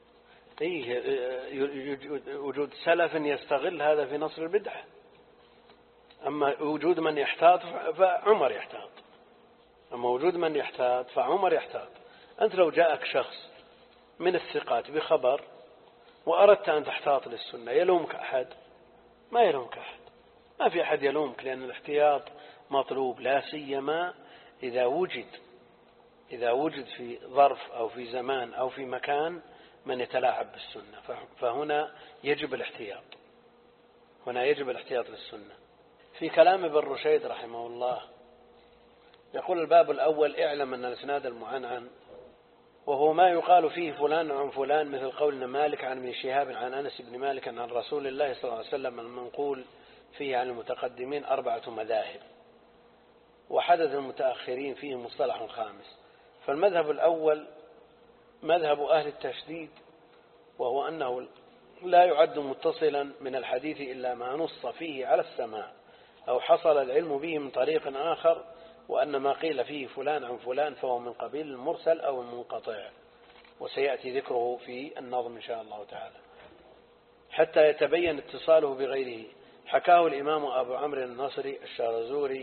وجود سلف يستغل هذا في نصر البدعة. أما وجود من يحتاط فعمر يحتاط، أما وجود من يحتاط فعمر يحتاط. أنت لو جاءك شخص من الثقات بخبر وأردت أن تحتاط للسنة، يلومك أحد؟ ما يلومك أحد، ما في أحد يلومك، لأن الاحتياط مطلوب، لا سيما إذا وجد في ظرف أو في زمان أو في مكان من يتلاعب بالسنة، فهنا يجب الاحتياط، هنا يجب الاحتياط للسنة. في كلام ابن رشيد رحمه الله يقول: الباب الأول: اعلم أن الإسناد المعنعن وهو ما يقال فيه فلان عن فلان، مثل قولنا مالك عن ابن شهاب عن أنس بن مالك عن رسول الله صلى الله عليه وسلم، المنقول فيه عن المتقدمين 4 مذاهب، وحدث المتأخرين فيه مصطلح خامس. فالمذهب الأول مذهب أهل التشديد، وهو أنه لا يعد متصلا من الحديث إلا ما نص فيه على السماع أو حصل العلم به من طريق آخر، وأن ما قيل فيه فلان عن فلان فهو من قبيل المرسل أو المنقطع، وسيأتي ذكره في النظم إن شاء الله تعالى، حتى يتبين اتصاله بغيره. حكاه الإمام أبو عمرو النصري الشارزوري،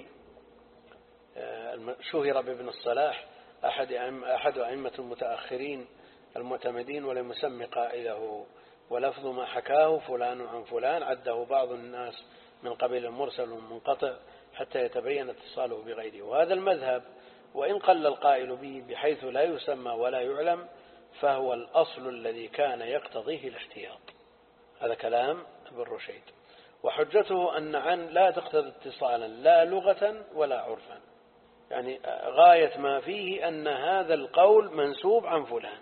شهر بابن الصلاح، أحد أئمة المتأخرين المعتمدين، ولم يسمي قائله، ولفظ ما حكاه فلان عن فلان عده بعض الناس من قبيل المرسل والمنقطع حتى يتبين اتصاله بغيره. وهذا المذهب وإن قل القائل به بحيث لا يسمى ولا يعلم، فهو الأصل الذي كان يقتضيه الاحتياط. هذا كلام ابن رشيد. وحجته أن عن لا تقتضي اتصالا لا لغة ولا عرفا، يعني غاية ما فيه أن هذا القول منسوب عن فلان.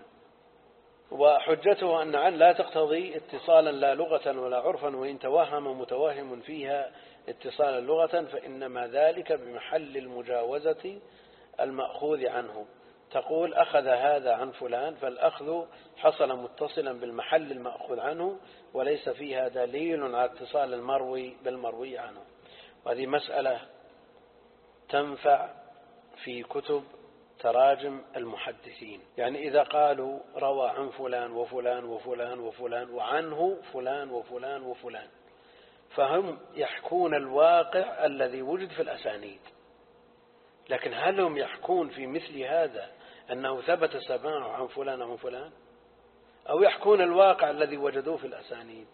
وحجته أن عن لا تقتضي اتصالا لا لغة ولا عرفا، وإن توهم متوهم فيها اتصالا لغة فإنما ذلك بمحل المجاوزة المأخوذ عنه. تقول أخذ هذا عن فلان، فالأخذ حصل متصلا بالمحل المأخوذ عنه، وليس فيها دليل على اتصال المروي بالمروي عنه. وهذه مسألة تنفع في كتب تراجم المحدثين، يعني إذا قالوا روى عن فلان وفلان وفلان وفلان وعنه فلان وفلان وفلان، فهم يحكون الواقع الذي وجد في الأسانيد، لكن هل هم يحكون في مثل هذا أنه ثبت سماعه عن فلان عن فلان، أو يحكون الواقع الذي وجدوه في الأسانيد؟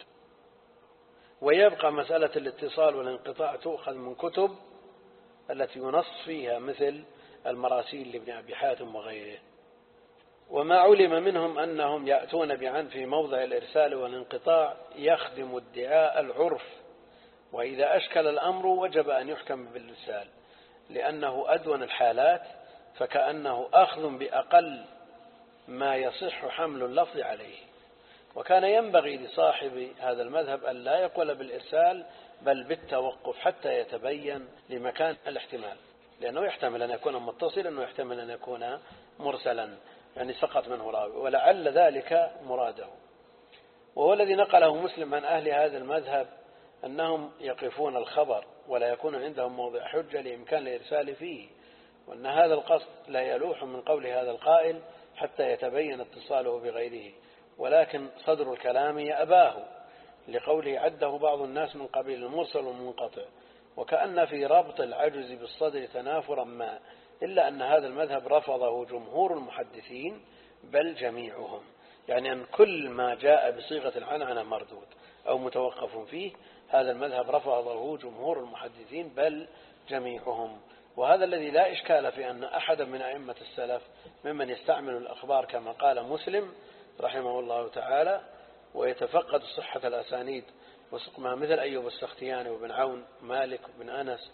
ويبقى مسألة الاتصال والانقطاع تؤخذ من كتب التي ينص فيها مثل المراسيل لابن أبي حاتم وغيره. وما علم منهم أنهم يأتون بعن في موضع الإرسال والانقطاع يخدم ادعاء العرف، وإذا أشكل الأمر وجب أن يحكم بالإرسال، لأنه أدون الحالات، فكأنه أخذ بأقل ما يصح حمل اللفظ عليه. وكان ينبغي لصاحب هذا المذهب أن لا يقول بالإرسال بل بالتوقف حتى يتبين لمكان الاحتمال، لأنه يحتمل أن يكون متصلا ويحتمل أن يكون مرسلا، يعني سقط منه راوي، ولعل ذلك مراده. وهو الذي نقله مسلم عن أهل هذا المذهب أنهم يقفون الخبر ولا يكون عندهم موضع حجة لإمكان الإرسال فيه، وأن هذا القصد لا يلوح من قول هذا القائل حتى يتبين اتصاله بغيره، ولكن صدر الكلام يأباه لقوله عده بعض الناس من قبيل المرسل والمنقطع، وكأن في ربط العجز بالصدر تنافرا ما، إلا أن هذا المذهب رفضه جمهور المحدثين بل جميعهم، يعني أن كل ما جاء بصيغة العنعنة مردود أو متوقف فيه، هذا المذهب رفضه جمهور المحدثين بل جميعهم. وهذا الذي لا إشكال في أن أحد من أئمة السلف ممن يستعمل الأخبار كما قال مسلم رحمه الله تعالى ويتفقد صحة الأسانيد وسقمها، مثل أيوب السختياني وابن عون مالك بن أنس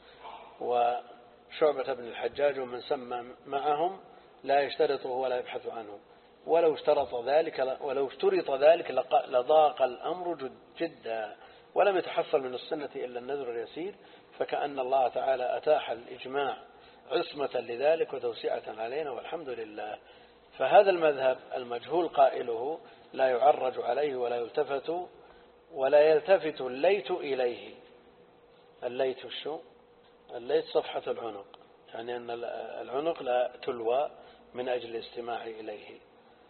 وشعبة بن الحجاج ومن سمى معهم، لا يشترطه ولا يبحث عنه، ولو اشترط ذلك لضاق الأمر جدا، ولم يتحصل من السنة إلا النذر اليسير، فكأن الله تعالى أتاح الإجماع عصمة لذلك وتوسعة علينا، والحمد لله. فهذا المذهب المجهول قائله لا يعرج عليه ولا يلتفت الليت إليه. الليت الشو؟ الليت صفحة العنق، يعني أن العنق لا تلوى من أجل الاستماع إليه.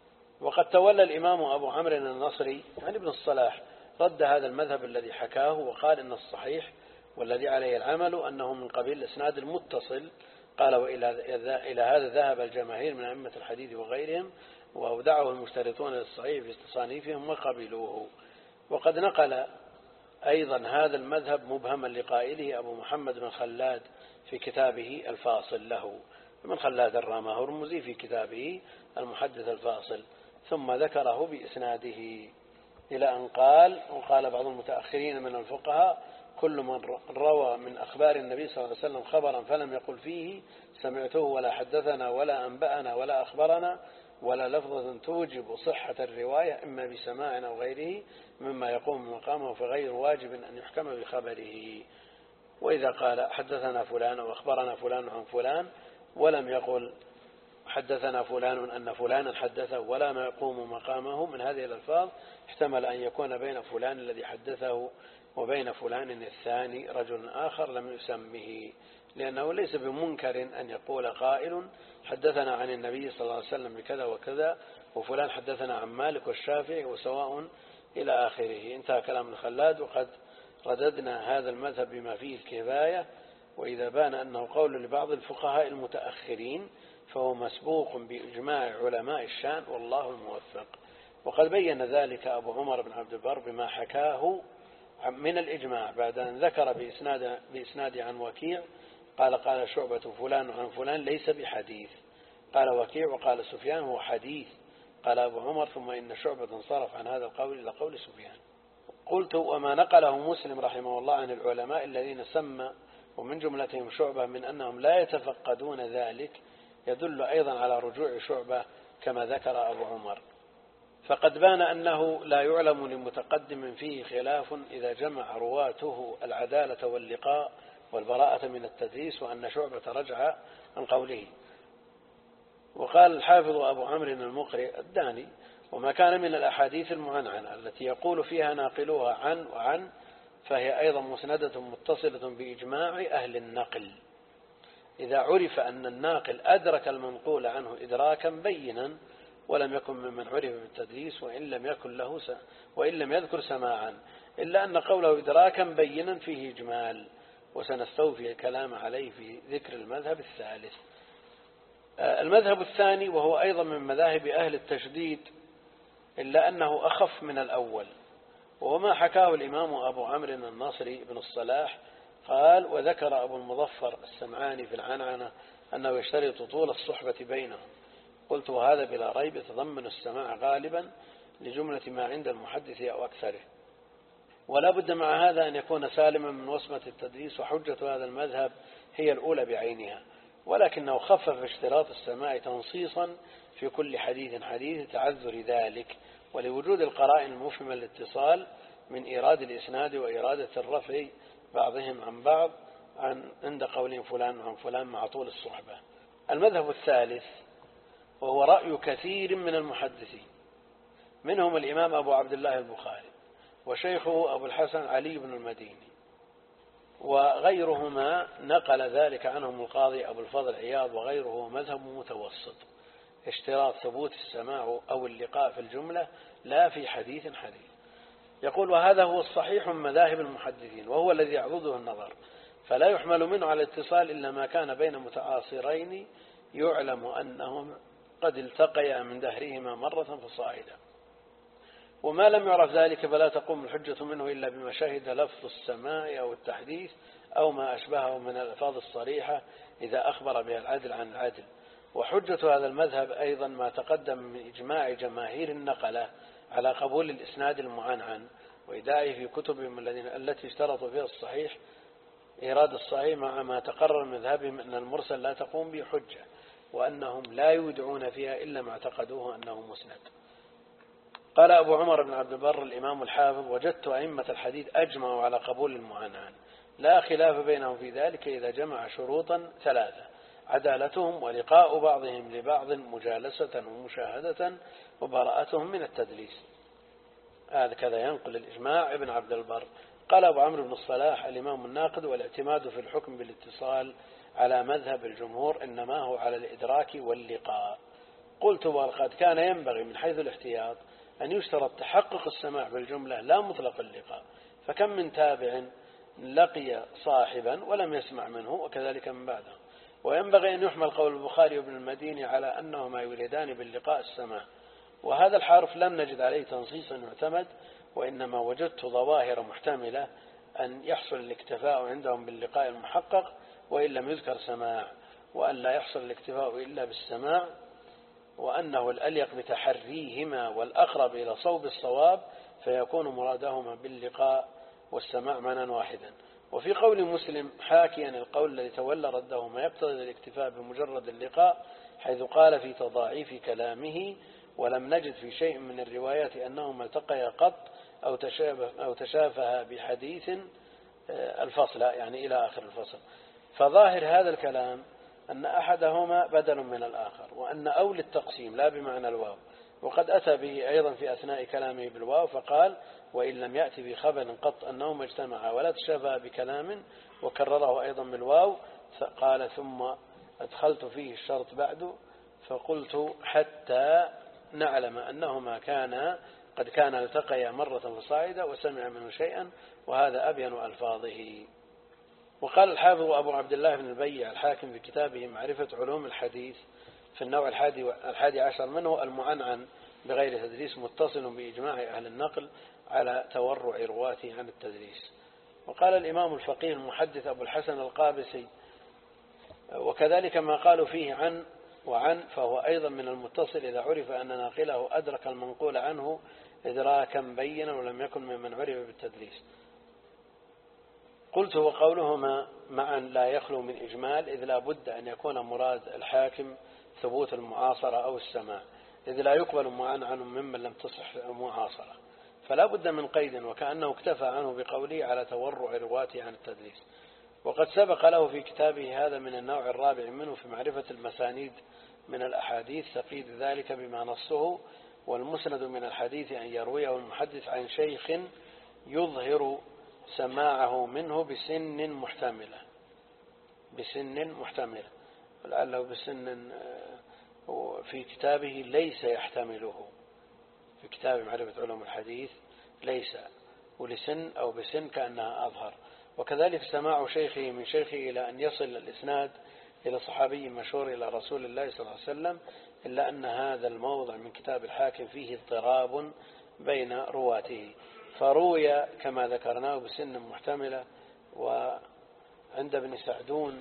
وقد تولى الإمام أبو عمرو النصري يعني ابن الصلاح رد هذا المذهب الذي حكاه، وقال إن الصحيح والذي عليه العمل أنه من قبيل الإسناد المتصل. قال وإلى هذا ذهب الجماهير من أئمة الحديث وغيرهم، وأودعه المشترطون للصحيح في تصانيفهم وقبلوه. وقد نقل أيضا هذا المذهب مبهما لقائله أبو محمد بن خلاد في كتابه الفاصل له، من خلاد الرامة هرمزي في كتابه المحدث الفاصل، ثم ذكره بإسناده إلى أن قال: وقال بعض المتأخرين من الفقهاء: كل من روى من أخبار النبي صلى الله عليه وسلم خبرا فلم يقل فيه سمعته ولا حدثنا ولا أنبأنا ولا أخبرنا ولا لفظة توجب صحة الرواية إما بسماع أو غيره مما يقوم مقامه، فغير واجب أن يحكم بخبره. وإذا قال حدثنا فلان أو أخبرنا فلان عن فلان ولم يقل حدثنا فلان أن فلانا حدثه ولا ما يقوم مقامه من هذه الألفاظ، احتمل أن يكون بين فلان الذي حدثه وبين فلان الثاني رجل آخر لم يسمه، لأنه ليس بمنكر أن يقول قائل حدثنا عن النبي صلى الله عليه وسلم بكذا وكذا، وفلان حدثنا عن مالك والشافعي وسواء إلى آخره. انتهى كلام الخلاد. وقد رددنا هذا المذهب بما فيه الكفاية، وإذا بان أنه قول لبعض الفقهاء المتأخرين فهو مسبوق بإجماع علماء الشان، والله الموفق. وقد بين ذلك أبو عمر بن عبد البر بما حكاه من الإجماع بعد أن ذكر بإسناد عن وكيع قال شعبة فلان عن فلان ليس بحديث. قال وكيع وقال سفيان هو حديث. قال أبو عمر ثم إن شعبة انصرف عن هذا القول إلى قول سفيان. قلت: وما نقله مسلم رحمه الله عن العلماء الذين سمى ومن جملتهم شعبة من أنهم لا يتفقدون ذلك يدل أيضا على رجوع شعبة كما ذكر أبو عمر. فقد بان أنه لا يعلم لمتقدم فيه خلاف إذا جمع رواته العدالة واللقاء والبراءة من التدليس، وأن شعبة رجع عن قوله. وقال الحافظ أبو عمرو المقري الداني: وما كان من الأحاديث المعنعنة التي يقول فيها ناقلوها عن وعن فهي أيضا مسندة متصلة بإجماع أهل النقل، إذا عرف أن الناقل أدرك المنقول عنه إدراكا بينا ولم يكن ممن عرف بالتدليس وإن لم يذكر سماعا، إلا أن قوله إدراكا بينا فيه إجمال، وسنستوفي الكلام عليه في ذكر المذهب الثالث. المذهب الثاني وهو أيضا من مذاهب أهل التشديد إلا أنه أخف من الأول، وهو ما حكاه الإمام أبو عمرو النصري بن الصلاح قال: وذكر أبو المظفر السمعاني في العنعنة أنه يشترط طول الصحبة بينهم. قلت: وهذا بلا ريب يتضمن السماع غالبا لجملة ما عند المحدث أو أكثره، ولا بد مع هذا أن يكون سالما من وصمة التدليس، وحجة هذا المذهب هي الأولى بعينها، ولكنه خفف اشتراط السماع تنصيصا في كل حديث تعذر ذلك، ولوجود القرائن المفهمة للاتصال من إيراد الإسناد وإرادة الرفع بعضهم عن بعض عند قولهم فلان عن فلان مع طول الصحبة. المذهب الثالث وهو رأي كثير من المحدثين، منهم الإمام أبو عبد الله البخاري وشيخه أبو الحسن علي بن المديني وغيرهما، نقل ذلك عنهم القاضي أبو الفضل عياض وغيره، مذهب متوسط، اشتراط ثبوت السماع أو اللقاء في الجملة لا في حديث. يقول: وهذا هو الصحيح من مذاهب المحدثين، وهو الذي يعضده النظر، فلا يحمل منه على الاتصال إلا ما كان بين متعاصرين يعلم أنهم قد التقيا من دهرهما مرة فصاعدا، وما لم يعرف ذلك فلا تقوم الحجة منه إلا بما شهد لفظ السماع أو التحديث أو ما أشبهه من الألفاظ الصريحة إذا أخبر بها العدل عن العدل. وحجة هذا المذهب أيضا ما تقدم من إجماع جماهير النقلة على قبول الإسناد المعنعن وإداعه في كتبهم التي اشترطوا فيها الصحيح إيراد الصحيح، مع ما تقرر من مذهبهم أن المرسل لا تقوم به حجة، وأنهم لا يودعون فيها إلا ما اعتقدوه أنه مسند. قال أبو عمر بن عبد البر الإمام الحافظ: وجدت أئمة الحديث أجمعوا على قبول المعنعن، لا خلاف بينهم في ذلك إذا جمع شروطا ثلاثة: عدالتهم، ولقاء بعضهم لبعض، مجالسة ومشاهدة، وبراءتهم من التدليس. هذا كذا ينقل الإجماع ابن عبد البر. قال أبو عمرو بن الصلاح الإمام الناقد: والاعتماد في الحكم بالاتصال على مذهب الجمهور إنما هو على الإدراك واللقاء. قلت: وقد كان ينبغي من حيث الاحتياط أن يشترط تحقق السماع بالجملة لا مطلق اللقاء، فكم من تابع لقي صاحبا ولم يسمع منه، وكذلك من بعده. وينبغي أن يحمل قول البخاري وابن المديني على أنهما يريدان باللقاء السماع، وهذا الحرف لم نجد عليه تنصيصا يعتمد، وإنما وجدت ظواهر محتملة أن يحصل الاكتفاء عندهم باللقاء المحقق وإن لم يذكر سماع، وأن لا يحصل الاكتفاء إلا بالسماع، وأنه الأليق بتحريهما والأقرب إلى صوب الصواب، فيكون مرادهما باللقاء والسماع معنى واحدا. وفي قول مسلم حاكيا القول الذي تولى رده ما يقتضي الاكتفاء بمجرد اللقاء، حيث قال في تضاعيف كلامه: ولم نجد في شيء من الروايات أنهما التقيا قط أو تشافها بحديث الفصل، يعني إلى آخر الفصل. فظاهر هذا الكلام أن أحدهما بدل من الآخر، وأن أول التقسيم لا بمعنى الواو. وقد أتى به أيضا في أثناء كلامه بالواو، فقال: وإن لم يأتي بخبر قط أنهما اجتمعا ولا تشافها بكلام، وكرره أيضا بالواو. قال: ثم أدخلت فيه الشرط بعد، فقلت: حتى نعلم أنهما قد كان التقيا مرة فصاعدا وسمع منه شيئا، وهذا أبين ألفاظه. وقال الحافظ أبو عبد الله بن البيع الحاكم في كتابه معرفة علوم الحديث في النوع 11 منه: المعنعن بغير تدريس متصل بإجماع أهل النقل على تورع رواته عن التدريس. وقال الإمام الفقيه المحدث أبو الحسن القابسي: وكذلك ما قالوا فيه عن وعن، فهو أيضا من المتصل إذا عرف أن ناقله أدرك المنقول عنه إدراكا بينا ولم يكن ممن عرف بالتدليس. قلت: وقولهما معا لا يخلو من إجمال، إذ لا بد أن يكون مراد الحاكم ثبوت المعاصرة أو السماع، إذ لا يقبل معنعن ممن لم تصح المعاصرة، فلا بد من قيد، وكأنه اكتفى عنه بقوله على تورع رواته عن التدليس. وقد سبق له في كتابه هذا من النوع الرابع منه في معرفة المسانيد من الأحاديث تقييد ذلك بما نصه: والمسند من الحديث أن يرويه المحدث عن شيخ يظهر سماعه منه بسن محتملة، ولعله بسن في كتابه ليس يحتمله، في كتاب معرفة علوم الحديث ليس، ولسن أو بسن كأنها أظهر. وكذلك سماع شيخه من شيخه إلى أن يصل الإسناد إلى صحابي مشهور إلى رسول الله صلى الله عليه وسلم، إلا أن هذا الموضع من كتاب الحاكم فيه اضطراب بين رواته، فروي كما ذكرناه بسن محتملة، وعند ابن سعدون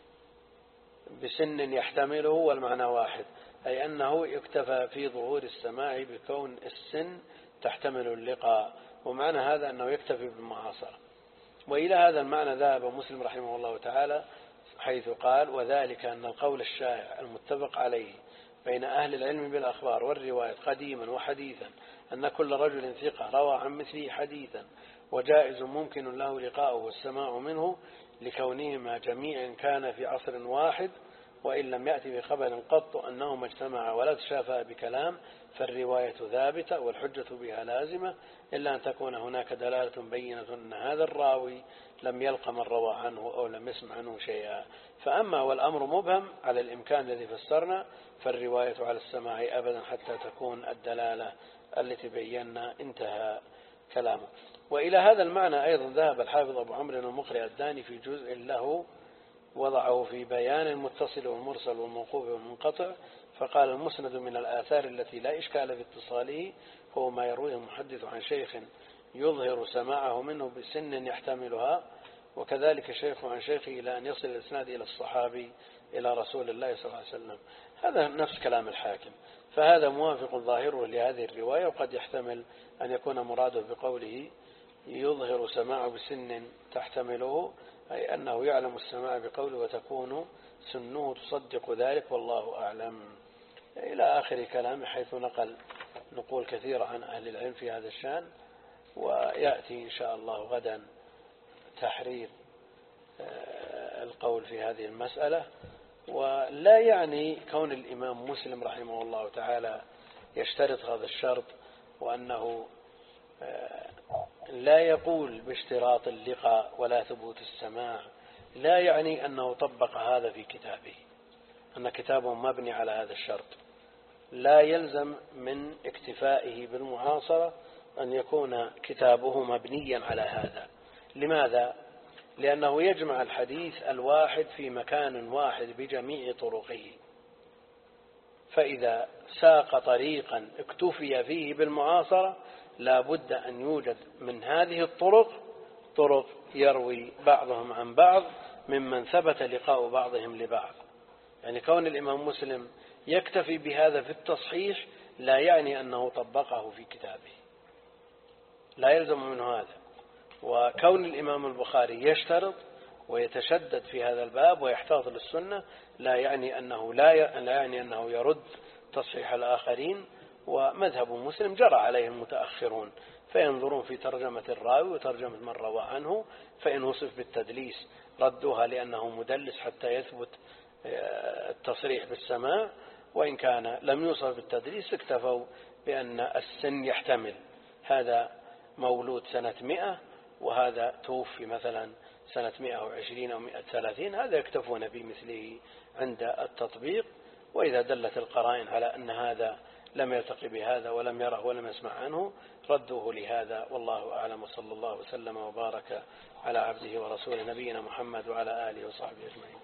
بسن يحتمله، والمعنى واحد، أي أنه يكتفى في ظهور السماع بكون السن تحتمل اللقاء، ومعنى هذا أنه يكتفي بالمعاصرة. وإلى هذا المعنى ذهب مسلم رحمه الله تعالى، حيث قال: وذلك أن القول الشائع المتفق عليه بين أهل العلم بالأخبار والرواية قديما وحديثا أن كل رجل ثقة روى عن مثله حديثا، وجائز ممكن له لقاؤه والسماع منه، لكونهما جميعا كان في عصر واحد، وإن لم يأتي بخبر قط أنهما اجتمعا ولا تشافى بكلام، فالرواية ثابتة والحجة بها لازمة، إلا أن تكون هناك دلالة بينة أن هذا الراوي لم يلق من روى عنه أو لم يسمع عنه شيئا. فأما والأمر مبهم على الإمكان الذي فسرنا، فالرواية على السماع أبدا حتى تكون الدلالة التي بينا. انتهى كلامه. وإلى هذا المعنى أيضا ذهب الحافظ أبو عمرو المقري الداني في جزء له وضعه في بيان المتصل والمرسل والموقوف والمنقطع، فقال: المسند من الآثار التي لا إشكال في اتصاله هو ما يرويه المحدث عن شيخ يظهر سماعه منه بسن يحتملها، وكذلك شيخ عن شيخه إلى أن يصل الإسناد إلى الصحابي إلى رسول الله صلى الله عليه وسلم. هذا نفس كلام الحاكم، فهذا موافق ظاهره لهذه الرواية. وقد يحتمل أن يكون مراده بقوله يظهر سماعه بسن تحتمله أي أنه يعلم السماع بقوله وتكون سنه تصدق ذلك والله أعلم، إلى آخر كلامه، حيث نقول كثير عن أهل العلم في هذا الشأن. ويأتي إن شاء الله غدا تحرير القول في هذه المسألة. ولا يعني كون الإمام مسلم رحمه الله تعالى يشترط هذا الشرط، وأنه لا يقول باشتراط اللقاء ولا ثبوت السماع، لا يعني أنه طبق هذا في كتابه، أن كتابه مبني على هذا الشرط. لا يلزم من اكتفائه بالمعاصرة أن يكون كتابه مبنيا على هذا. لماذا؟ لأنه يجمع الحديث الواحد في مكان واحد بجميع طرقه، فإذا ساق طريقا اكتفي فيه بالمعاصرة لا بد أن يوجد من هذه الطرق طرق يروي بعضهم عن بعض ممن ثبت لقاء بعضهم لبعض. يعني كون الإمام مسلم يكتفي بهذا في التصحيح لا يعني أنه طبقه في كتابه، لا يلزم منه هذا. وكون الإمام البخاري يشترط ويتشدد في هذا الباب ويحتاط للسنة لا يعني أنه يرد تصحيح الآخرين. ومذهب مسلم جرى عليه المتأخرون، فينظرون في ترجمة الراوي وترجمة من روى عنه، فإن وصف بالتدليس ردوها لأنه مدلس حتى يثبت التصريح بالسماع، وإن كان لم يوصف بالتدليس اكتفوا بأن السن يحتمل، هذا مولود سنة 100 وهذا توفي مثلا سنة 120 أو 130، هذا يكتفون بمثله عند التطبيق. وإذا دلت القرائن على أن هذا لم يلتقي بهذا ولم يره ولم يسمع عنه ردوه لهذا، والله أعلم. وصلى الله وسلم وبارك على عبده ورسوله نبينا محمد وعلى آله وصحبه أجمعين.